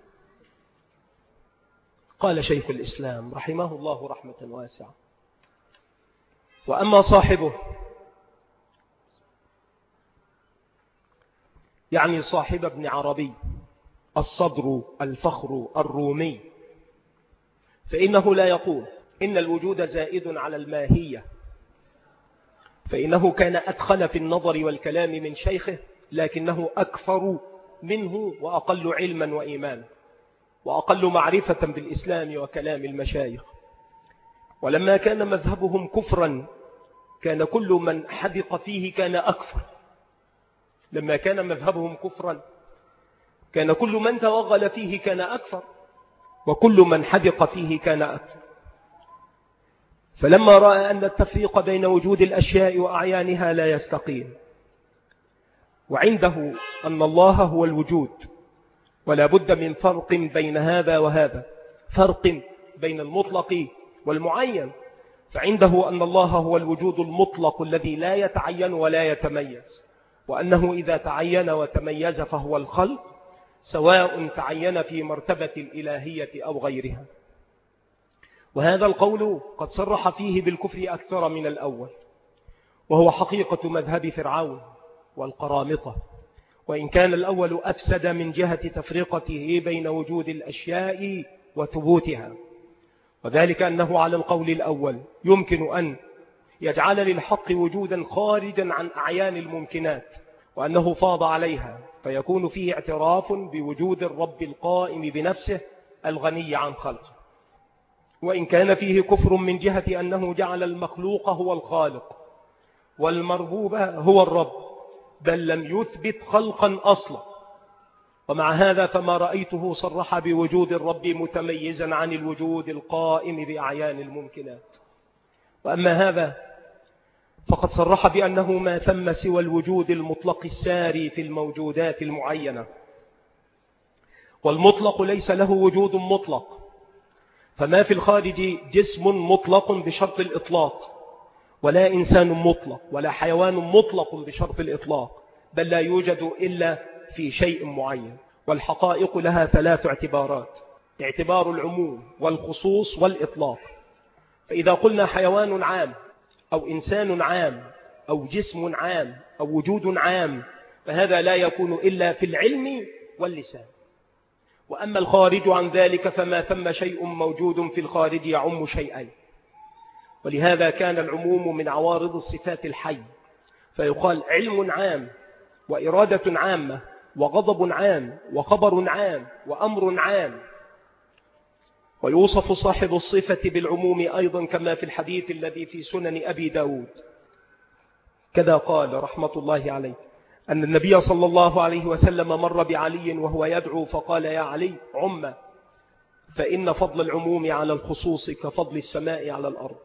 قال شيخ الإسلام رحمه الله رحمة واسعة: وأما صاحبه، يعني صاحب ابن عربي الصدر الفخر الرومي، فإنه لا يقول إن الوجود زائد على الماهية، فإنه كان أدخن في النظر والكلام من شيخه، لكنه أكثر منه وأقل علما وإيمانا وأقل معرفة بالإسلام وكلام المشايخ. ولما كان مذهبهم كفرا كان كل من حدق فيه كان أكفر. لما كان مذهبهم كفرا كان كل من توغل فيه كان أكفر، وكل من حدق فيه كان أكفر. فلما رأى أن التفريق بين وجود الأشياء وأعيانها لا يستقيم، وعنده أن الله هو الوجود ولا بد من فرق بين هذا وهذا، فرق بين المطلق والمعين، فعنده أن الله هو الوجود المطلق الذي لا يتعين ولا يتميز، وأنه إذا تعين وتميز فهو الخلق، سواء تعين في مرتبة الإلهية أو غيرها. وهذا القول قد صرح فيه بالكفر أكثر من الأول، وهو حقيقة مذهب فرعون والقرامطة، وإن كان الأول أفسد من جهة تفرقته بين وجود الأشياء وثبوتها، وذلك أنه على القول الأول يمكن أن يجعل للحق وجودا خارجا عن أعيان الممكنات، وأنه فاض عليها، فيكون فيه اعتراف بوجود الرب القائم بنفسه الغني عن خلقه. وإن كان فيه كفر من جهة أنه جعل المخلوق هو الخالق والمربوب هو الرب، بل لم يثبت خلقا أصلا. ومع هذا فما رأيته صرح بوجود الرب متميزا عن الوجود القائم بأعيان الممكنات. وأما هذا فقد صرح بأنه ما ثم سوى الوجود المطلق الساري في الموجودات المعينة، والمطلق ليس له وجود مطلق، فما في الخارج جسم مطلق بشرط الإطلاق، ولا إنسان مطلق، ولا حيوان مطلق بشرط الإطلاق، بل لا يوجد إلا في شيء معين. والحقائق لها ثلاث اعتبارات: اعتبار العموم والخصوص والإطلاق. فإذا قلنا حيوان عام أو إنسان عام أو جسم عام أو وجود عام، فهذا لا يكون إلا في العلم واللسان. وأما الخارج عن ذلك فما ثم شيء موجود في الخارج يعم شيئين. ولهذا كان العموم من عوارض الصفات الحي، فيقال علم عام وإرادة عامة وغضب عام وخبر عام وأمر عام. ويوصف صاحب الصفة بالعموم أيضا كما في الحديث الذي في سنن أبي داود. كذا قال رحمة الله عليه أن النبي صلى الله عليه وسلم مر بعلي وهو يدعو فقال: يا علي عم، فإن فضل العموم على الخصوص كفضل السماء على الأرض.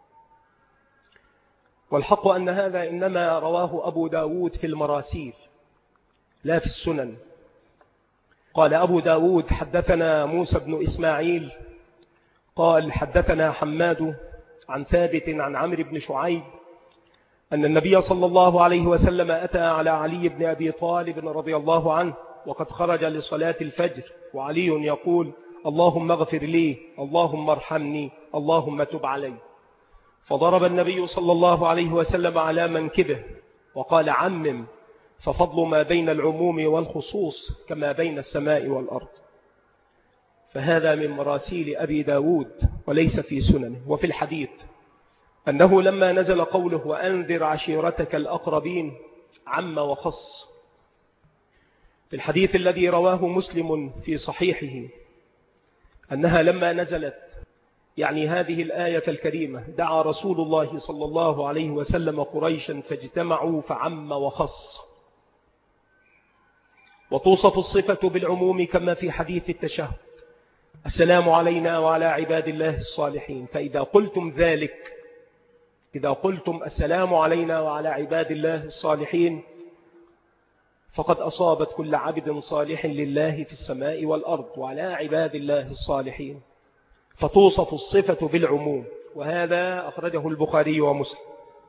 والحق أن هذا إنما رواه أبو داود في المراسيل لا في السنن. قال أبو داود: حدثنا موسى بن إسماعيل قال حدثنا حماد عن ثابت عن عمرو بن شعيب أن النبي صلى الله عليه وسلم أتى على علي بن أبي طالب رضي الله عنه وقد خرج لصلاة الفجر وعلي يقول: اللهم اغفر لي، اللهم ارحمني، اللهم تب علي. فضرب النبي صلى الله عليه وسلم على منكبه وقال: عمم، ففضل ما بين العموم والخصوص كما بين السماء والأرض. فهذا من مراسيل أبي داود وليس في سننه. وفي الحديث أنه لما نزل قوله: وأنذر عشيرتك الأقربين، عم وخص. في الحديث الذي رواه مسلم في صحيحه أنها لما نزلت، يعني هذه الآية الكريمة، دعا رسول الله صلى الله عليه وسلم قريشا فاجتمعوا فعم وخص. وتوصف الصفة بالعموم كما في حديث التشهد: السلام علينا وعلى عباد الله الصالحين. فإذا قلتم ذلك، إذا قلتم السلام علينا وعلى عباد الله الصالحين، فقد أصابت كل عبد صالح لله في السماء والأرض وعلى عباد الله الصالحين. فتوصف الصفة بالعموم، وهذا أخرجه البخاري ومسلم.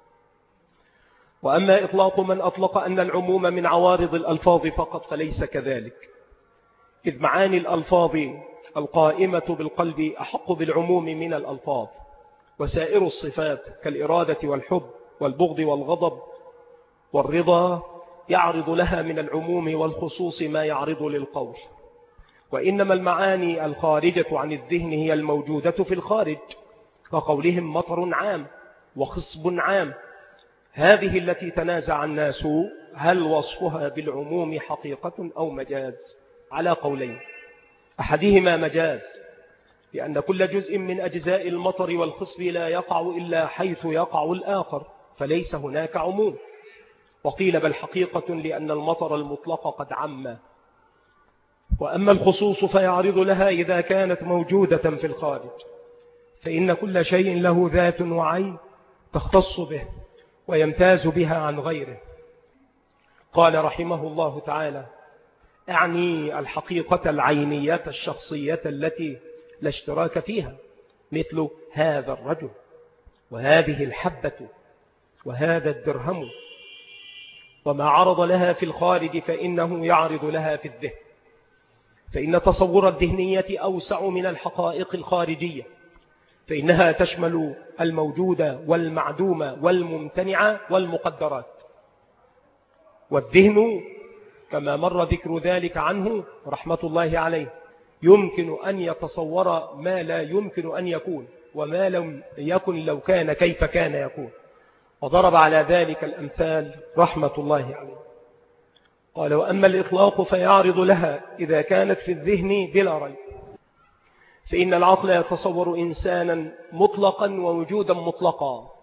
وأما إطلاق من أطلق أن العموم من عوارض الألفاظ فقط فليس كذلك، إذ معاني الألفاظ القائمة بالقلب أحق بالعموم من الألفاظ. وسائر الصفات كالإرادة والحب والبغض والغضب والرضا يعرض لها من العموم والخصوص ما يعرض للقول. وإنما المعاني الخارجة عن الذهن هي الموجودة في الخارج، كقولهم مطر عام وخصب عام. هذه التي تنازع الناس هل وصفها بالعموم حقيقة أو مجاز، على قولين: أحدهما مجاز، لأن كل جزء من أجزاء المطر والخصب لا يقع إلا حيث يقع الآخر، فليس هناك عموم. وقيل بل حقيقة، لأن المطر المطلق قد عم. وأما الخصوص فيعرض لها إذا كانت موجودة في الخارج، فإن كل شيء له ذات وعين تختص به ويمتاز بها عن غيره. قال رحمه الله تعالى: أعني الحقيقة العينية الشخصية التي لا اشتراك فيها، مثل هذا الرجل وهذه الحبة وهذا الدرهم. وما عرض لها في الخارج فإنه يعرض لها في الذهن، فإن تصور الذهنية أوسع من الحقائق الخارجية، فإنها تشمل الموجود والمعدوم والممتنع والمقدرات. والذهن كما مر ذكر ذلك عنه رحمة الله عليه يمكن أن يتصور ما لا يمكن أن يكون، وما لم يكن لو كان كيف كان يكون. وضرب على ذلك الأمثال رحمة الله عليه. قال: وأما الإطلاق فيعرض لها إذا كانت في الذهن بلا ريب، فإن العقل يتصور إنسانا مطلقا ووجودا مطلقا،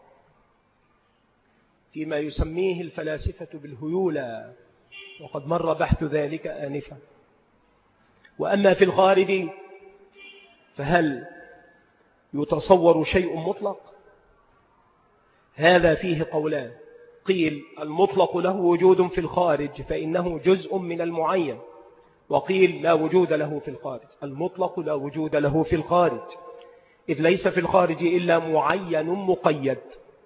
فيما يسميه الفلاسفة بالهيولة، وقد مر بحث ذلك آنفا. وأما في الخارج فهل يتصور شيء مطلق؟ هذا فيه قولان: قيل المطلق له وجود في الخارج فإنه جزء من المعين، وقيل لا وجود له في الخارج. المطلق لا وجود له في الخارج، إذ ليس في الخارج إلا معين مقيد.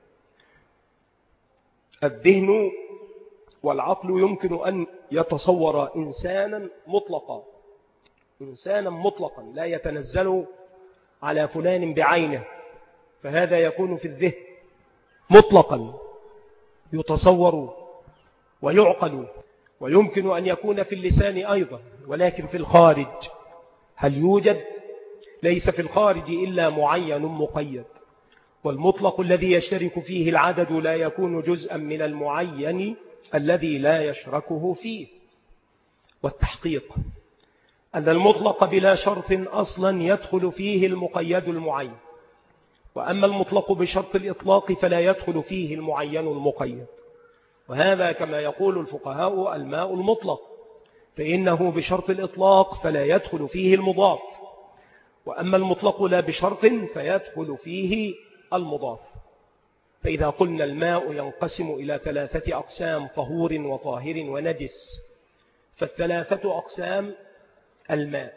الذهن والعقل يمكن أن يتصور إنسانا مطلقا، إنسانا مطلقا لا يتنزل على فلان بعينه، فهذا يكون في الذهن مطلقا يتصور ويعقل. ويمكن أن يكون في اللسان أيضا، ولكن في الخارج هل يوجد؟ ليس في الخارج إلا معين مقيد. والمطلق الذي يشترك فيه العدد لا يكون جزءا من المعين الذي لا يشركه فيه. والتحقيق أن المطلق بلا شرط أصلا يدخل فيه المقيد المعين، وأما المطلق بشرط الإطلاق فلا يدخل فيه المعين المقيد. وهذا كما يقول الفقهاء الماء المطلق، فإنه بشرط الإطلاق فلا يدخل فيه المضاف، وأما المطلق لا بشرط فيدخل فيه المضاف. فإذا قلنا الماء ينقسم إلى ثلاثة أقسام: طهور وطاهر ونجس، فالثلاثة أقسام الماء.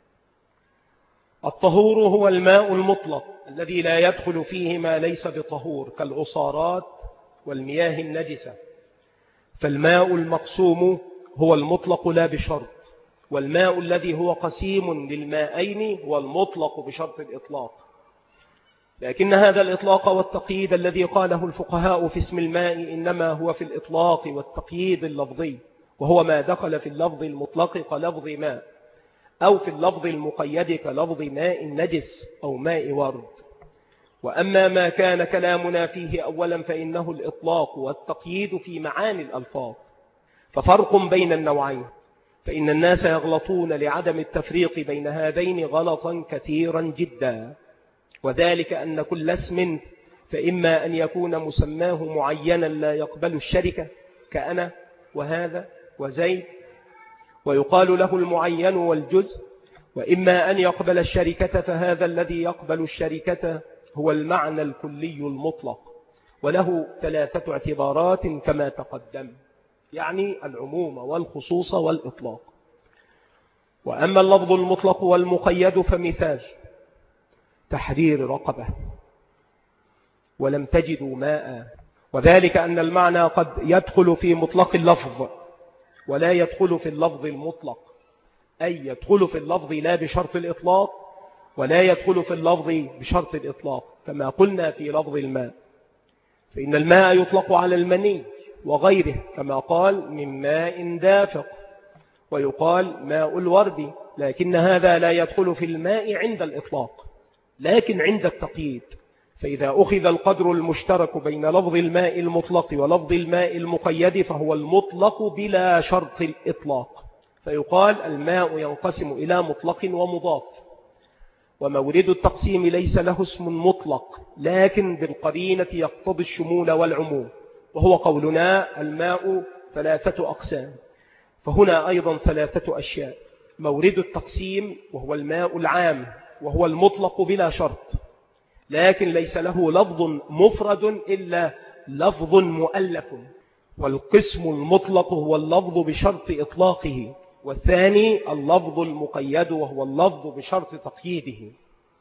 الطهور هو الماء المطلق الذي لا يدخل فيه ما ليس بطهور كالعصارات والمياه النجسة، فالماء المقسوم هو المطلق لا بشرط، والماء الذي هو قسيم للماءين هو المطلق بشرط الإطلاق. لكن هذا الإطلاق والتقييد الذي قاله الفقهاء في اسم الماء إنما هو في الإطلاق والتقييد اللفظي، وهو ما دخل في اللفظ المطلق كلفظ ماء، أو في اللفظ المقيد كلفظ ماء نجس أو ماء ورد. وأما ما كان كلامنا فيه أولا فإنه الإطلاق والتقييد في معاني الألفاظ، ففرق بين النوعين، فإن الناس يغلطون لعدم التفريق بين هذين غلطا كثيرا جدا، وذلك أن كل اسم فإما أن يكون مسماه معينا لا يقبل الشركة كأنا وهذا وزيد، ويقال له المعين والجزء، وإما أن يقبل الشركة فهذا الذي يقبل الشركة هو المعنى الكلي المطلق، وله ثلاثة اعتبارات كما تقدم، يعني العموم والخصوص والإطلاق. وأما اللفظ المطلق والمقيد فمثال: تحرير رقبة ولم تجدوا ماء، وذلك أن المعنى قد يدخل في مطلق اللفظ ولا يدخل في اللفظ المطلق، أي يدخل في اللفظ لا بشرط الإطلاق ولا يدخل في اللفظ بشرط الإطلاق، كما قلنا في لفظ الماء، فإن الماء يطلق على المني وغيره كما قال من ماء دافق، ويقال ماء الورد، لكن هذا لا يدخل في الماء عند الإطلاق لكن عند التقييد. فإذا أخذ القدر المشترك بين لفظ الماء المطلق ولفظ الماء المقيد فهو المطلق بلا شرط الإطلاق، فيقال الماء ينقسم إلى مطلق ومضاف. ومورد التقسيم ليس له اسم مطلق لكن بالقرينة يقتضي الشمول والعموم، وهو قولنا الماء ثلاثة أقسام، فهنا أيضا ثلاثة أشياء: مورد التقسيم وهو الماء العام وهو المطلق بلا شرط، لكن ليس له لفظ مفرد إلا لفظ مؤلف، والقسم المطلق هو اللفظ بشرط إطلاقه، والثاني اللفظ المقيد وهو اللفظ بشرط تقييده.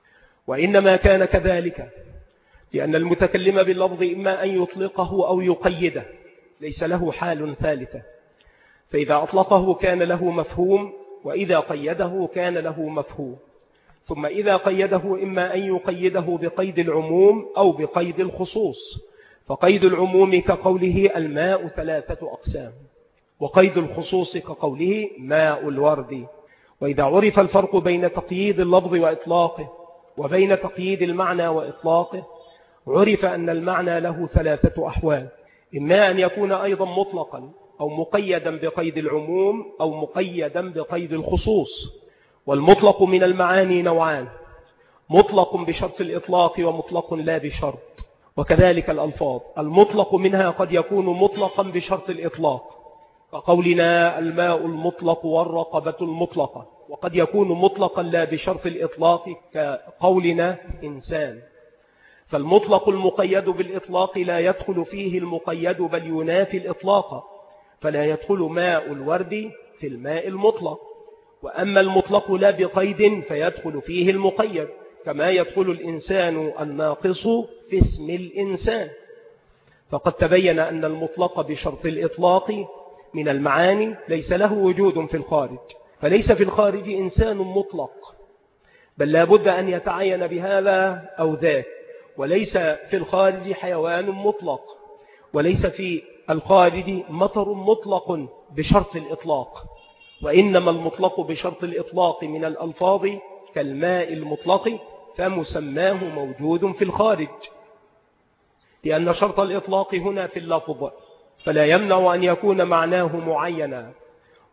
وإنما كان كذلك لأن المتكلم باللفظ إما أن يطلقه أو يقيده، ليس له حال ثالثة، فإذا أطلقه كان له مفهوم، وإذا قيده كان له مفهوم، ثم إذا قيده إما أن يقيده بقيد العموم أو بقيد الخصوص، فقيد العموم كقوله الماء ثلاثة أقسام، وقيد الخصوص كقوله ماء الورد. وإذا عرف الفرق بين تقييد اللفظ وإطلاقه وبين تقييد المعنى وإطلاقه عرف أن المعنى له ثلاثة أحوال: إما أن يكون أيضا مطلقا أو مقيدا بقيد العموم أو مقيدا بقيد الخصوص. والمطلق من المعاني نوعان: مطلق بشرط الإطلاق ومطلق لا بشرط. وكذلك الألفاظ المطلق منها قد يكون مطلقا بشرط الإطلاق كقولنا الماء المطلق والرقبة المطلقة، وقد يكون مطلقا لا بشرط الإطلاق كقولنا إنسان. فالمطلق المقيد بالإطلاق لا يدخل فيه المقيد بل ينافي الإطلاق، فلا يدخل ماء الورد في الماء المطلق. وأما المطلق لا بقيد فيدخل فيه المقيد، كما يدخل الإنسان الناقص في اسم الإنسان. فقد تبين أن المطلق بشرط الإطلاق من المعاني ليس له وجود في الخارج، فليس في الخارج إنسان مطلق، بل لا بد أن يتعين بهذا أو ذاك، وليس في الخارج حيوان مطلق، وليس في الخارج مطر مطلق بشرط الإطلاق، وإنما المطلق بشرط الإطلاق من الألفاظ كالماء المطلق فمسماه موجود في الخارج، لأن شرط الإطلاق هنا في اللفظ، فلا يمنع أن يكون معناه معينا.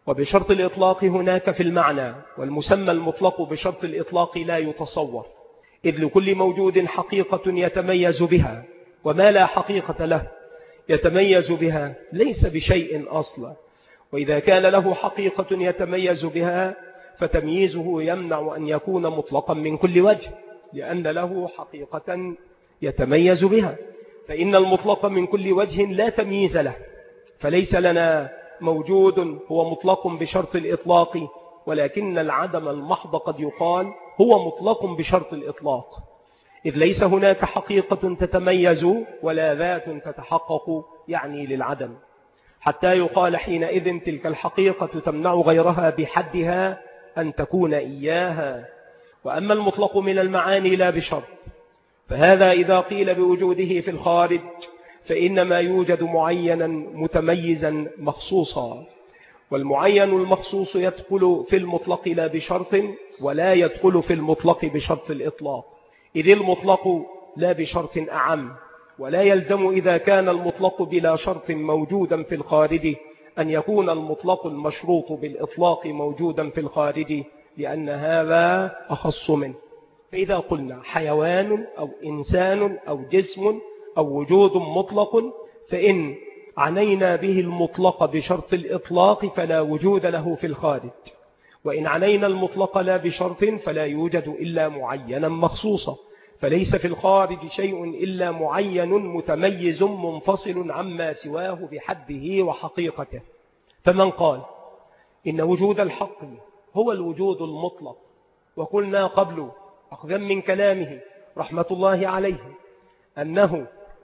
وبشرط الإطلاق هناك في المعنى، والمسمى المطلق بشرط الإطلاق لا يتصور، إذ لكل موجود حقيقة يتميز بها، وما لا حقيقة له يتميز بها ليس بشيء أصلا. وإذا كان له حقيقة يتميز بها فتمييزه يمنع أن يكون مطلقا من كل وجه، لأن له حقيقة يتميز بها، فإن المطلق من كل وجه لا تمييز له، فليس لنا موجود هو مطلق بشرط الإطلاق، ولكن العدم المحض قد يقال هو مطلق بشرط الإطلاق، إذ ليس هناك حقيقة تتميز ولا ذات تتحقق يعني للعدم، حتى يقال حينئذ تلك الحقيقة تمنع غيرها بحدها أن تكون إياها. وأما المطلق من المعاني لا بشرط، فهذا إذا قيل بوجوده في الخارج فإنما يوجد معينا متميزا مخصوصا، والمعين المخصوص يدخل في المطلق لا بشرط ولا يدخل في المطلق بشرط الإطلاق، إذ المطلق لا بشرط أعم، ولا يلزم إذا كان المطلق بلا شرط موجودا في الخارج أن يكون المطلق المشروط بالإطلاق موجودا في الخارج، لأن هذا أخص منه. فإذا قلنا حيوان أو إنسان أو جسم أو وجود مطلق، فإن عنينا به المطلق بشرط الإطلاق فلا وجود له في الخارج، وإن عنينا المطلق لا بشرط فلا يوجد إلا معينا مخصوصا، فليس في الخارج شيء إلا معين متميز منفصل عما سواه بحده وحقيقته. فمن قال إن وجود الحق هو الوجود المطلق، وقلنا قبل أخذا من كلامه رحمة الله عليه أنه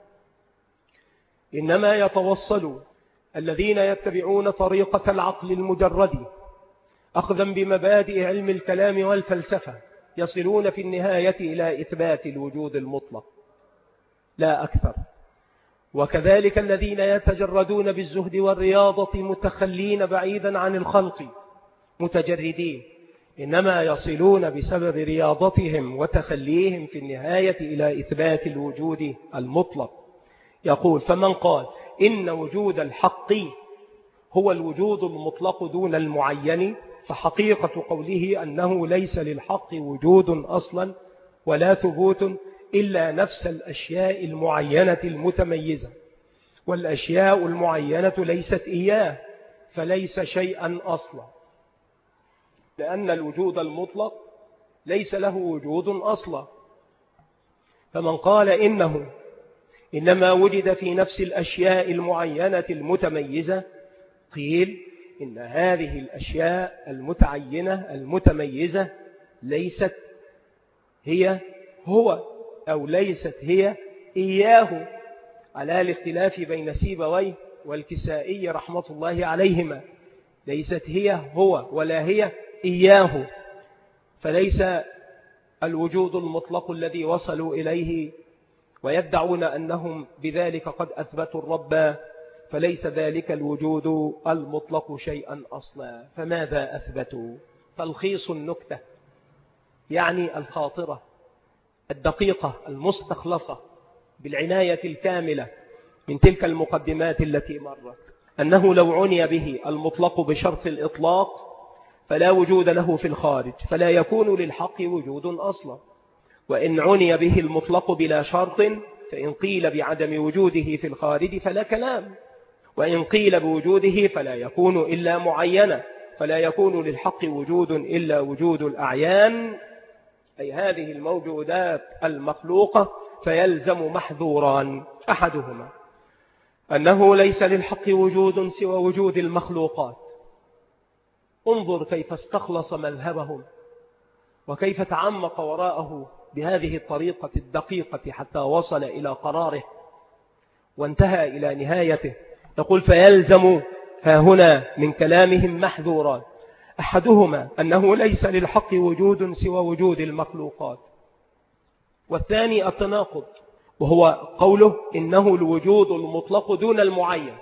إنما يتوصل الذين يتبعون طريقة العقل المجرد أخذا بمبادئ علم الكلام والفلسفة يصلون في النهاية إلى إثبات الوجود المطلق لا أكثر. وكذلك الذين يتجردون بالزهد والرياضة متخلين بعيدا عن الخلق متجردين، إنما يصلون بسبب رياضتهم وتخليهم في النهاية إلى إثبات الوجود المطلق. يقول فمن قال إن وجود الحق هو الوجود المطلق دون المعين، فحقيقة قوله أنه ليس للحق وجود أصلا ولا ثبوت إلا نفس الأشياء المعينة المتميزة، والأشياء المعينة ليست إياه، فليس شيئا أصلا، لأن الوجود المطلق ليس له وجود أصلا. فمن قال إنه إنما وجد في نفس الأشياء المعينة المتميزة، قيل إن هذه الأشياء المتعينة المتميزة ليست هي هو أو ليست هي إياه، على الاختلاف بين سيبويه والكسائي رحمة الله عليهما، ليست هي هو ولا هي إياه، فليس الوجود المطلق الذي وصلوا إليه ويدعون أنهم بذلك قد أثبتوا الرب، فليس ذلك الوجود المطلق شيئا أصلا. فماذا أثبتوا؟ تلخيص النكتة، يعني الخاطرة الدقيقة المستخلصة بالعناية الكاملة من تلك المقدمات التي مرت، أنه لو عني به المطلق بشرط الإطلاق فلا وجود له في الخارج، فلا يكون للحق وجود أصلا. وإن عني به المطلق بلا شرط فإن قيل بعدم وجوده في الخارج فلا كلام، وإن قيل بوجوده فلا يكون إلا معينا، فلا يكون للحق وجود إلا وجود الأعيان، أي هذه الموجودات المخلوقة، فيلزم محذوران، أحدهما أنه ليس للحق وجود سوى وجود المخلوقات. انظر كيف استخلص مذهبهم وكيف تعمق وراءه بهذه الطريقة الدقيقة حتى وصل إلى قراره وانتهى إلى نهايته. يقول فيلزم ها هنا من كلامهم محذوران، أحدهما أنه ليس للحق وجود سوى وجود المخلوقات، والثاني التناقض، وهو قوله إنه الوجود المطلق دون المعين،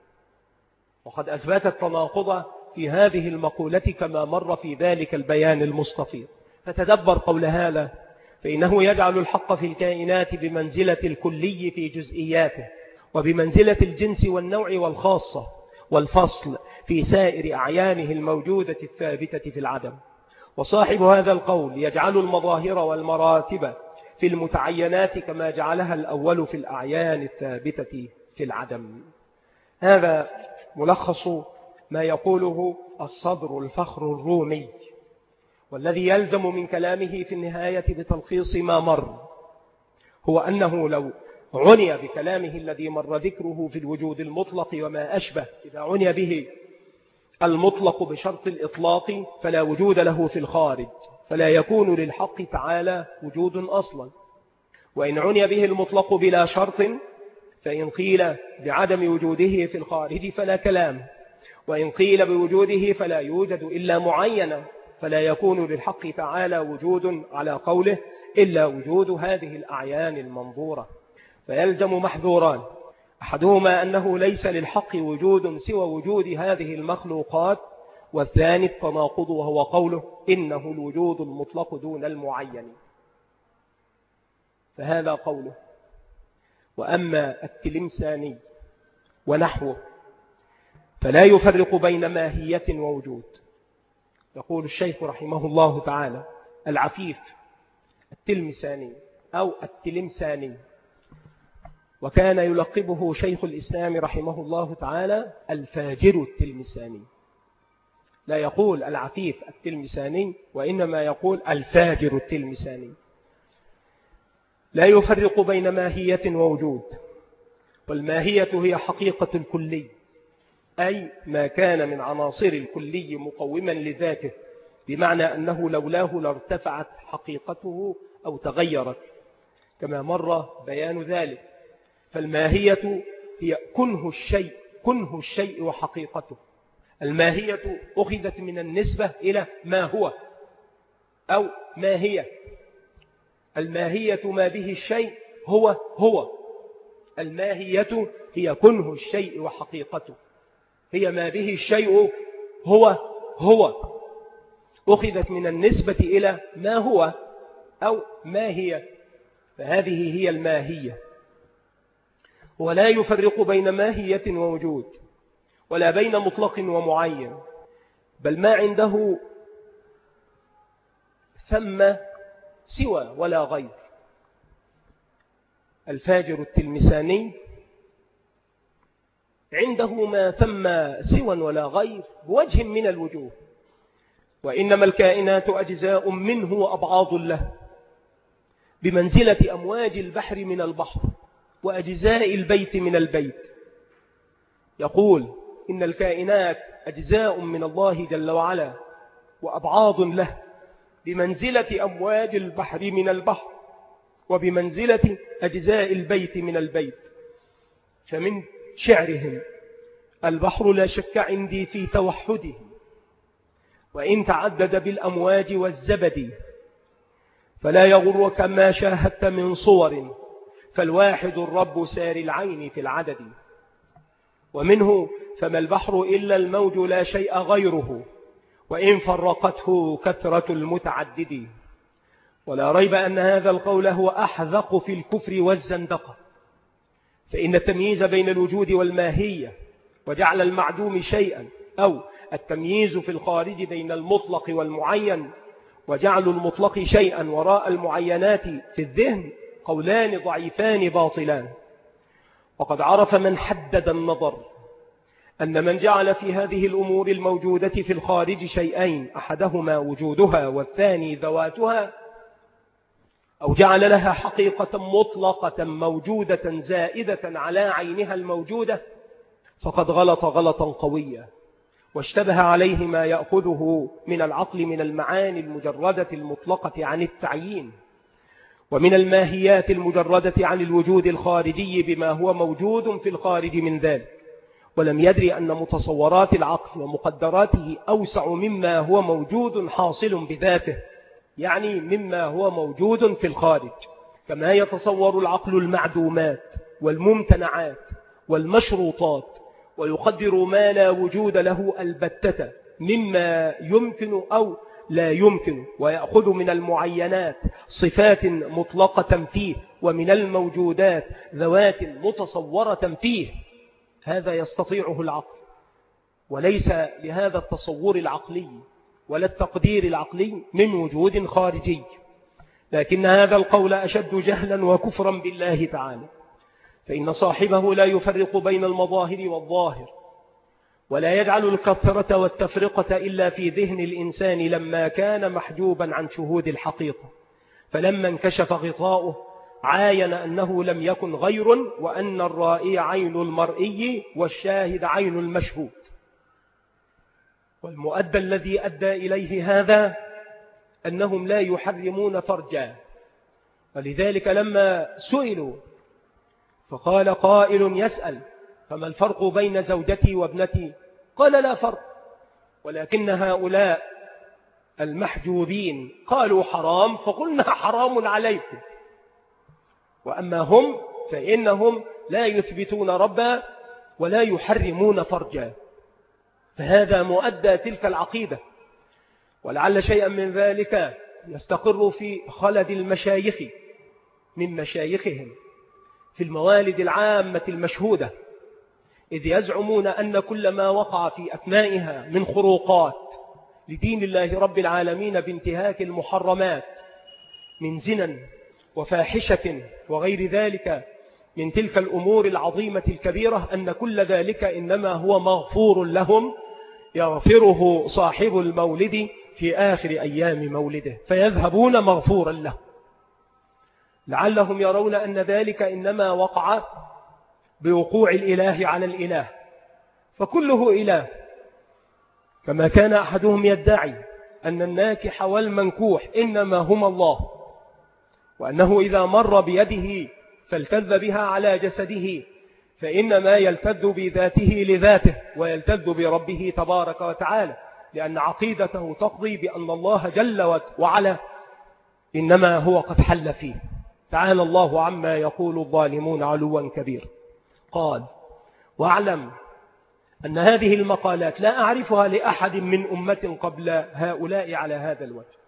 وقد أثبت التناقض في هذه المقولة كما مر في ذلك البيان المستفيض. فتدبر قول هذا، فإنه يجعل الحق في الكائنات بمنزلة الكلي في جزئياته، وبمنزلة الجنس والنوع والخاصة، والفصل في سائر أعيانه الموجودة الثابتة في العدم. وصاحب هذا القول يجعل المظاهر والمراتب في المتعينات كما جعلها الأول في الأعيان الثابتة في العدم. هذا ملخص ما يقوله الصدر الفخر الرومي، والذي يلزم من كلامه في النهاية بتلخيص ما مر هو أنه لو عني بكلامه الذي مر ذكره في الوجود المطلق وما أشبه، إذا عني به المطلق بشرط الإطلاق فلا وجود له في الخارج، فلا يكون للحق تعالى وجود أصلا. وإن عني به المطلق بلا شرط فإن قيل بعدم وجوده في الخارج فلا كلام، وإن قيل بوجوده فلا يوجد إلا معينا، فلا يكون للحق تعالى وجود على قوله إلا وجود هذه الأعيان المنظورة. فيلزم محذوران، أحدهما أنه ليس للحق وجود سوى وجود هذه المخلوقات، والثاني التناقض وهو قوله إنه الوجود المطلق دون المعين. فهذا قوله. وأما التلمساني ونحوه فلا يفرق بين ماهية ووجود. يقول الشيخ رحمه الله تعالى العفيف التلمساني أو التلمساني، وكان يلقبه شيخ الإسلام رحمه الله تعالى الفاجر التلمساني. لا يقول العفيف التلمساني، وإنما يقول الفاجر التلمساني. لا يفرق بين ماهية ووجود، والماهية هي حقيقة الكلي، أي ما كان من عناصر الكلي مقوما لذاته، بمعنى أنه لولاه لارتفعت حقيقته أو تغيرت، كما مر بيان ذلك. فالماهية هي كنه الشيء، كنه الشيء وحقيقته. الماهية أخذت من النسبة إلى ما هو أو ما هي. الماهية ما به الشيء هو هو. الماهية هي كنه الشيء وحقيقته، هي ما به الشيء هو هو، أخذت من النسبة إلى ما هو أو ما هي، فهذه هي الماهية. ولا يفرق بين ماهية ووجود، ولا بين مطلق ومعين، بل ما عنده ثم سوى ولا غير. الفاجر التلمساني عنده ما ثم سوى ولا غير بوجه من الوجوه، وإنما الكائنات أجزاء منه وأبعاض له، بمنزلة أمواج البحر من البحر وأجزاء البيت من البيت. يقول إن الكائنات أجزاء من الله جل وعلا وأبعاض له، بمنزلة أمواج البحر من البحر وبمنزلة أجزاء البيت من البيت. فمن شعرهم البحر لا شك عندي في توحده، وإن تعدد بالأمواج والزبد، فلا يغرك ما شاهدت من صور، فالواحد الرب سار العين في العدد. ومنه فما البحر إلا الموج لا شيء غيره، وإن فرقته كثرة المتعدد. ولا ريب أن هذا القول هو أحذق في الكفر والزندقة، فإن التمييز بين الوجود والماهية وجعل المعدوم شيئا، أو التمييز في الخارج بين المطلق والمعين وجعل المطلق شيئا وراء المعينات في الذهن، قولان ضعيفان باطلان. وقد عرف من حدد النظر أن من جعل في هذه الأمور الموجودة في الخارج شيئين، أحدهما وجودها والثاني ذواتها، أو جعل لها حقيقة مطلقة موجودة زائدة على عينها الموجودة، فقد غلط غلطا قويا، واشتبه عليه ما يأخذه من العقل من المعاني المجردة المطلقة عن التعيين، ومن الماهيات المجردة عن الوجود الخارجي بما هو موجود في الخارج من ذلك، ولم يدري أن متصورات العقل ومقدراته أوسع مما هو موجود حاصل بذاته، يعني مما هو موجود في الخارج. كما يتصور العقل المعدومات والممتنعات والمشروطات، ويقدر ما لا وجود له البتة مما يمكن أو لا يمكن، ويأخذ من المعينات صفات مطلقة فيه، ومن الموجودات ذوات متصورة فيه. هذا يستطيعه العقل، وليس لهذا التصور العقلي ولا التقدير العقلي من وجود خارجي، لكن هذا القول أشد جهلا وكفرا بالله تعالى، فإن صاحبه لا يفرق بين المظاهر والظاهر، ولا يجعل الكثرة والتفرقة إلا في ذهن الإنسان لما كان محجوبا عن شهود الحقيقة، فلما انكشف غطاؤه عاين أنه لم يكن غير، وأن الرائي عين المرئي والشاهد عين المشهود. والمؤدى الذي أدى إليه هذا أنهم لا يحرمون فرجا، ولذلك لما سئلوا فقال قائل يسأل: فما الفرق بين زوجتي وابنتي؟ قال: لا فرق، ولكن هؤلاء المحجوبين قالوا حرام فقلنا حرام عليكم، وأما هم فإنهم لا يثبتون ربا ولا يحرمون فرجا. فهذا مؤدى تلك العقيدة، ولعل شيئا من ذلك يستقر في خلد المشايخ من مشايخهم في الموالد العامة المشهودة، إذ يزعمون أن كل ما وقع في أثنائها من خروقات لدين الله رب العالمين بانتهاك المحرمات من زنا وفاحشة وغير ذلك من تلك الأمور العظيمة الكبيرة، أن كل ذلك إنما هو مغفور لهم يغفره صاحب المولد في آخر أيام مولده، فيذهبون مغفورا له، لعلهم يرون أن ذلك إنما وقع بوقوع الإله على الإله، فكله إله، كما كان أحدهم يدعي أن الناكح والمنكوح إنما هما الله، وأنه إذا مر بيده فالتذ بها على جسده فإنما يلتذ بذاته لذاته ويلتذ بربه تبارك وتعالى، لأن عقيدته تقضي بأن الله جل وعلا إنما هو قد حل فيه. تعالى الله عما يقول الظالمون علوا كبير. قال: واعلم أن هذه المقالات لا أعرفها لأحد من أمة قبل هؤلاء على هذا الوجه،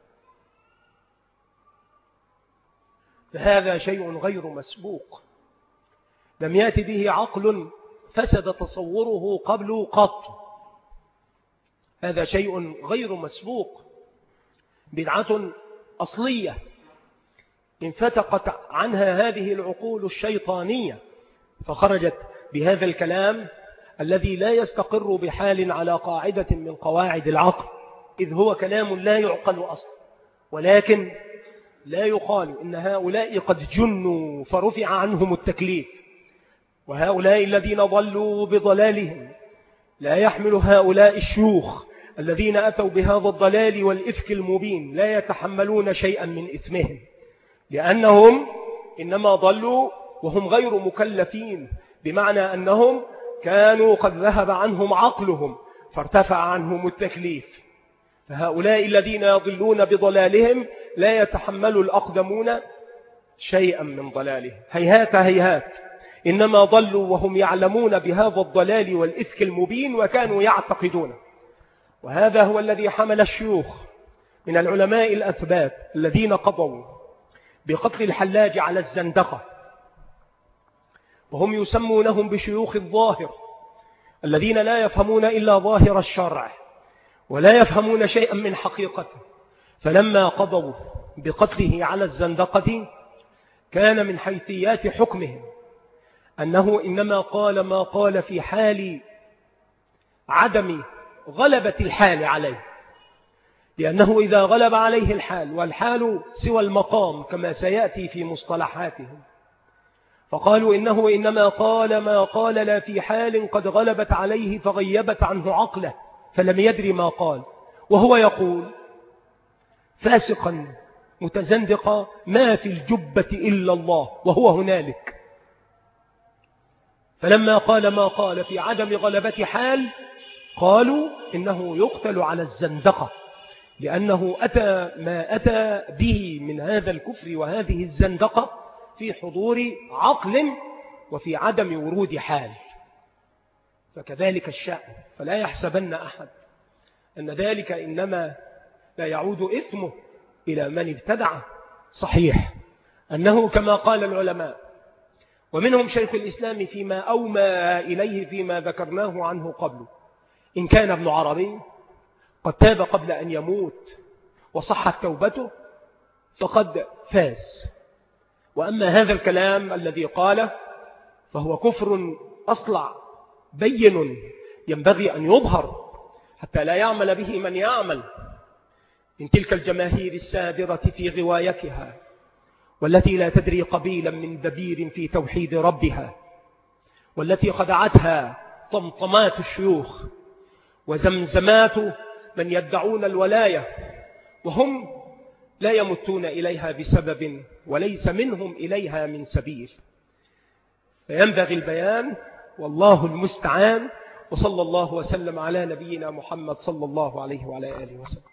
فهذا شيء غير مسبوق، لم يأتي به عقل فسد تصوره قبل قط، هذا شيء غير مسبوق، بدعة أصلية انفتقت عنها هذه العقول الشيطانية، فخرجت بهذا الكلام الذي لا يستقر بحال على قاعدة من قواعد العقل، إذ هو كلام لا يعقل أصلا، ولكن لا يقال إن هؤلاء قد جنوا فرفع عنهم التكليف، وهؤلاء الذين ضلوا بضلالهم لا يحمل هؤلاء الشيوخ الذين أتوا بهذا الضلال والإفك المبين لا يتحملون شيئا من إثمهم، لأنهم إنما ضلوا وهم غير مكلفين، بمعنى أنهم كانوا قد ذهب عنهم عقلهم فارتفع عنهم التكليف. فهؤلاء الذين يضلون بضلالهم لا يتحمل الأقدمون شيئا من ضلالهم، هيهات هيهات، إنما ضلوا وهم يعلمون بهذا الضلال والإفك المبين وكانوا يعتقدون. وهذا هو الذي حمل الشيوخ من العلماء الأثبات الذين قضوا بقتل الحلاج على الزندقة، وهم يسمونهم بشيوخ الظاهر الذين لا يفهمون إلا ظاهر الشرع ولا يفهمون شيئا من حقيقته، فلما قضوا بقتله على الزندقة كان من حيثيات حكمهم أنه إنما قال ما قال في حال عدم غلبة الحال عليه، لأنه إذا غلب عليه الحال، والحال سوى المقام كما سيأتي في مصطلحاتهم، فقالوا إنه إنما قال ما قال لا في حال قد غلبت عليه فغيبت عنه عقله فلم يدري ما قال، وهو يقول فاسقا متزندقا ما في الجبة إلا الله وهو هنالك. فلما قال ما قال في عدم غلبة حال قالوا إنه يقتل على الزندقة، لأنه أتى ما أتى به من هذا الكفر وهذه الزندقة في حضور عقل وفي عدم ورود حال. فكذلك الشأن، فلا يحسبن أحد أن ذلك إنما لا يعود إثمه إلى من ابتدعه. صحيح أنه كما قال العلماء ومنهم شيخ الإسلام فيما أومى إليه فيما ذكرناه عنه قبل، إن كان ابن عربي قد تاب قبل أن يموت وصحت توبته فقد فاز. وأما هذا الكلام الذي قاله فهو كفر أصلع بين ينبغي أن يظهر حتى لا يعمل به من يعمل من تلك الجماهير السادرة في غوايتها، والتي لا تدري قبيلا من دبير في توحيد ربها، والتي خدعتها طمطمات الشيوخ وزمزمات من يدعون الولاية، وهم لا يمتون إليها بسبب وليس منهم إليها من سبيل. فينبغي البيان، والله المستعان. وصلى الله وسلم على نبينا محمد صلى الله عليه وعلى آله وسلم.